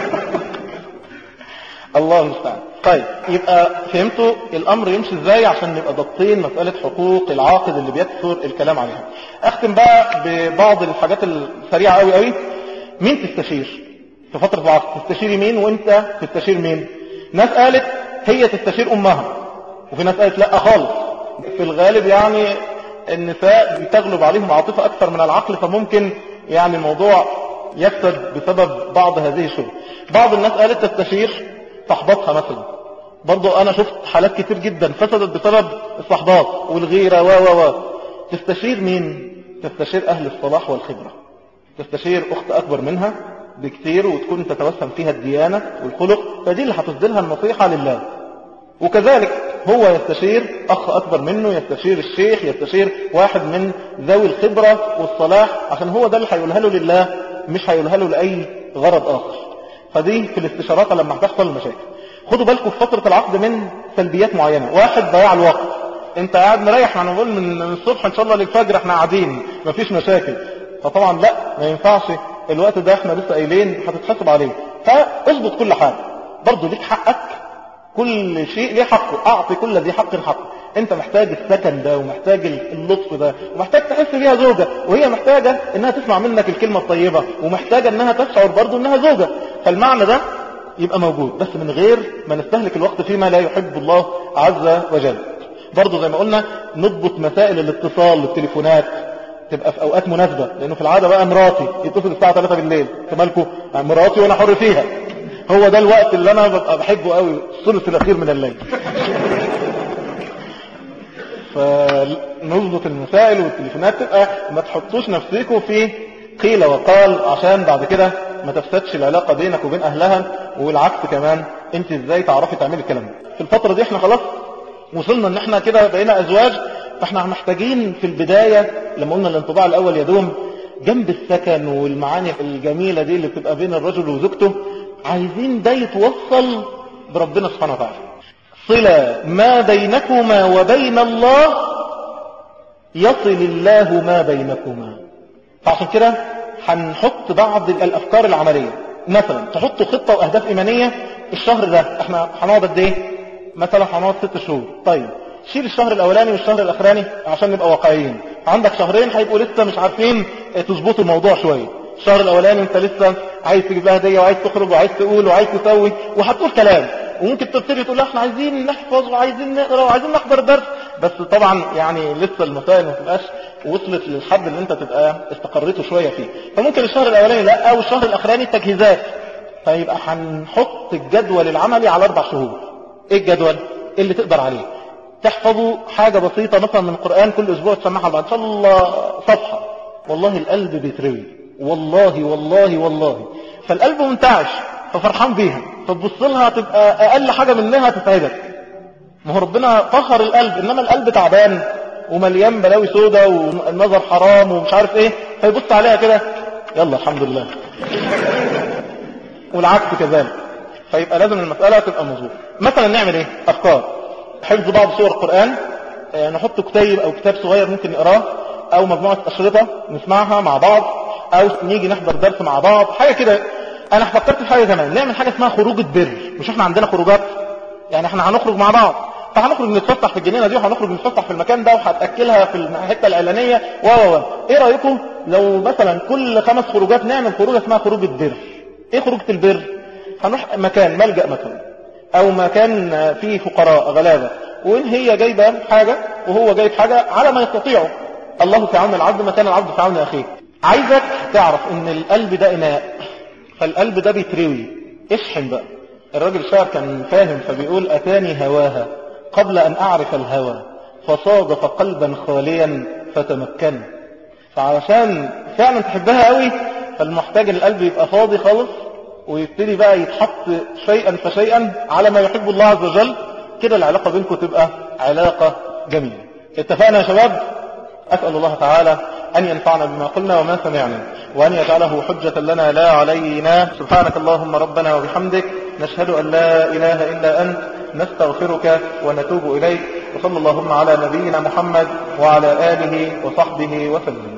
الله المستعان. طيب يبقى فهمتوا الامر يمشي ازاي عشان نبقى ضابطين مسألة حقوق العاقد اللي بيكثر الكلام عليها. اختم بقى ببعض الحاجات السريعة قوي قوي. مين تستشير في فترة العقد؟ تستشيري مين وانت تستشير مين؟ ناس قالت هي تستشير امها، وفي ناس قالت لا خالص. في الغالب يعني النساء بتغلب عليهم عاطفة اكثر من العقل، فممكن يعني الموضوع يفسد بسبب بعض هذه الشبهات. بعض الناس قالت تستشير صحباتها مثلا. برضو انا شفت حالات كتير جدا فسدت بسبب الصحبات والغيرة و و و تستشير مين؟ تستشير اهل الصلاح والخبرة. تستشير اخت اكبر منها بكتير وتكون تتوسم فيها الديانة والخلق، فدي اللي هتصدلها النصيحة لله. وكذلك هو يستشير اخ اكبر منه، يستشير الشيخ، يستشير واحد من ذوي الخبرة والصلاح، عشان هو ده اللي هيقولها له لله، مش هيقولها له لأي غرض اخر. فدي في الاستشارات لما هتحصل المشاكل. خدوا بالكم في فترة العقد من سلبيات معينة. واحد، ضياع الوقت. انت قاعد مريح، احنا نقول من الصبح ان شاء الله للفجر احنا قاعدين مفيش مشاكل، فطبعا لا، ما ينفعش الوقت ده، احنا لسه قايلين هتتحسب عليه. فاظبط كل حاجة. برضو ليك حقك، كل شيء ليه حقه، اعطي كل ذي حق حقه. انت محتاج السكن ده ومحتاج اللطف ده ومحتاج تحس بيها زوجة، وهي محتاجة انها تسمع منك الكلمة الطيبة، ومحتاجة انها تشعر برضو انها زوجة. فالمعنى ده يبقى موجود، بس من غير ما نستهلك الوقت فيما لا يحب الله عز وجل. برضو زي ما قلنا نضبط مسائل الاتصال والتليفونات، تبقى في اوقات مناسبة، لانه في العادة بقى مراتي يتصل الساعة ثلاثة بالليل، تمالكوا مراتي وانا حر فيها، هو ده الوقت اللي انا ببقى بحبه قوي، الثلث الاخير من الليل. فنضبط المسائل والتليفونات، تبقى ما تحطوش نفسكم في قيل وقال عشان بعد كده ما تفسدش العلاقة بينك وبين اهلها، والعكس كمان. انت ازاي تعرفي تعملي الكلام ده في الفترة دي؟ احنا خلاص وصلنا ان احنا كده بقينا ازواج، فاحنا محتاجين في البداية لما قلنا الانطباع الاول يدوم، جنب السكن والمعاني الجميلة دي اللي بتبقى بين الرجل وزوجته، عايزين ده يتوصل بربنا سبحانه وتعالى. صلة ما بينكما وبين الله يصل الله ما بينكما. فعشان كده هنحط بعض الافكار العملية. مثلا تحطوا خطة واهداف ايمانية. الشهر ده احنا هنقعد قد ايه؟ مثلا هنقعد ست شهور. طيب شيل الشهر الاولاني والشهر الاخراني عشان نبقى واقعيين. عندك شهرين هيبقوا لسه مش عارفين تظبطوا الموضوع شوية. الشهر الاولاني انت لسه عايز تجيب لها هديه وعايز تخرج وعايز تقول وعايز تسوي، وهتقول كلام، وممكن تبتدي تقول احنا عايزين نحفظ وعايزين نقرا وعايزين نحضر درس، بس طبعا يعني لسه المسائل ما تبقاش وصلت للحد اللي انت تبقى استقريته شويه فيه. فممكن الشهر الاولاني لا، او الشهر الاخراني التجهيزات. فيبقى هنحط الجدول العملي على اربع شهور. ايه الجدول اللي تقدر عليه؟ تحفظوا حاجه بسيطه مثلا من القران كل اسبوع تسمعها بعد ان شاء الله صفحه، والله القلب بيتروي، والله والله والله. فالقلب منتعش ففرحان بيها، فتبص لها تبقى اقل حاجه منها تسعدك. ما هو ربنا طهر القلب، انما القلب تعبان ومليان بلاوي سودا والنظر حرام ومش عارف ايه، فيبص عليها كده يلا الحمد لله. والعكس كذلك. فيبقى لازم المساله تبقى مظبوطه. مثلا نعمل ايه؟ افكار حفظ بعض سور القران، نحط كتيب او كتاب صغير ممكن نقراه، او مجموعه اشرطه نسمعها مع بعض، او نيجي نحضر درس مع بعض، حاجه كده انا فكرت في حاجة كمان، نعمل حاجة اسمها خروجة بر. مش احنا عندنا خروجات؟ يعني احنا هنخرج مع بعض، فهنخرج نتفسح في الجنينة دي وهنخرج نتفسح في المكان ده وهتأكلها في الحتة الإعلانية و و ايه رأيكم لو مثلا كل خمس خروجات نعمل خروجة اسمها خروجة بر؟ ايه خروجة البر؟ هنروح مكان ملجأ مثلا او مكان فيه فقراء غلابة، وان هي جايبة حاجة وهو جايب حاجة على ما يستطيعوا. الله في عون العبد ما كان العبد في عون اخيه. عايزك تعرف ان القلب ده اناء، فالقلب ده بيتروي، اشحن بقى. الراجل الشاعر كان فاهم فبيقول اتاني هواها قبل ان اعرف الهوى فصادف قلبا خاليا فتمكن. فعشان فعلا تحبها قوي فالمحتاج القلب يبقى فاضي خالص ويبتدي بقى يتحط شيئا فشيئا على ما يحب الله عز وجل، كده العلاقة بينكم تبقى علاقة جميلة. اتفقنا يا شباب؟ أسأل الله تعالى أن ينفعنا بما قلنا وما سمعنا، وأن يجعله حجة لنا لا علينا. سبحانك اللهم ربنا وبحمدك، نشهد أن لا إله إلا أنت، نستغفرك ونتوب إليك. وصلى اللهم على نبينا محمد وعلى آله وصحبه وسلم.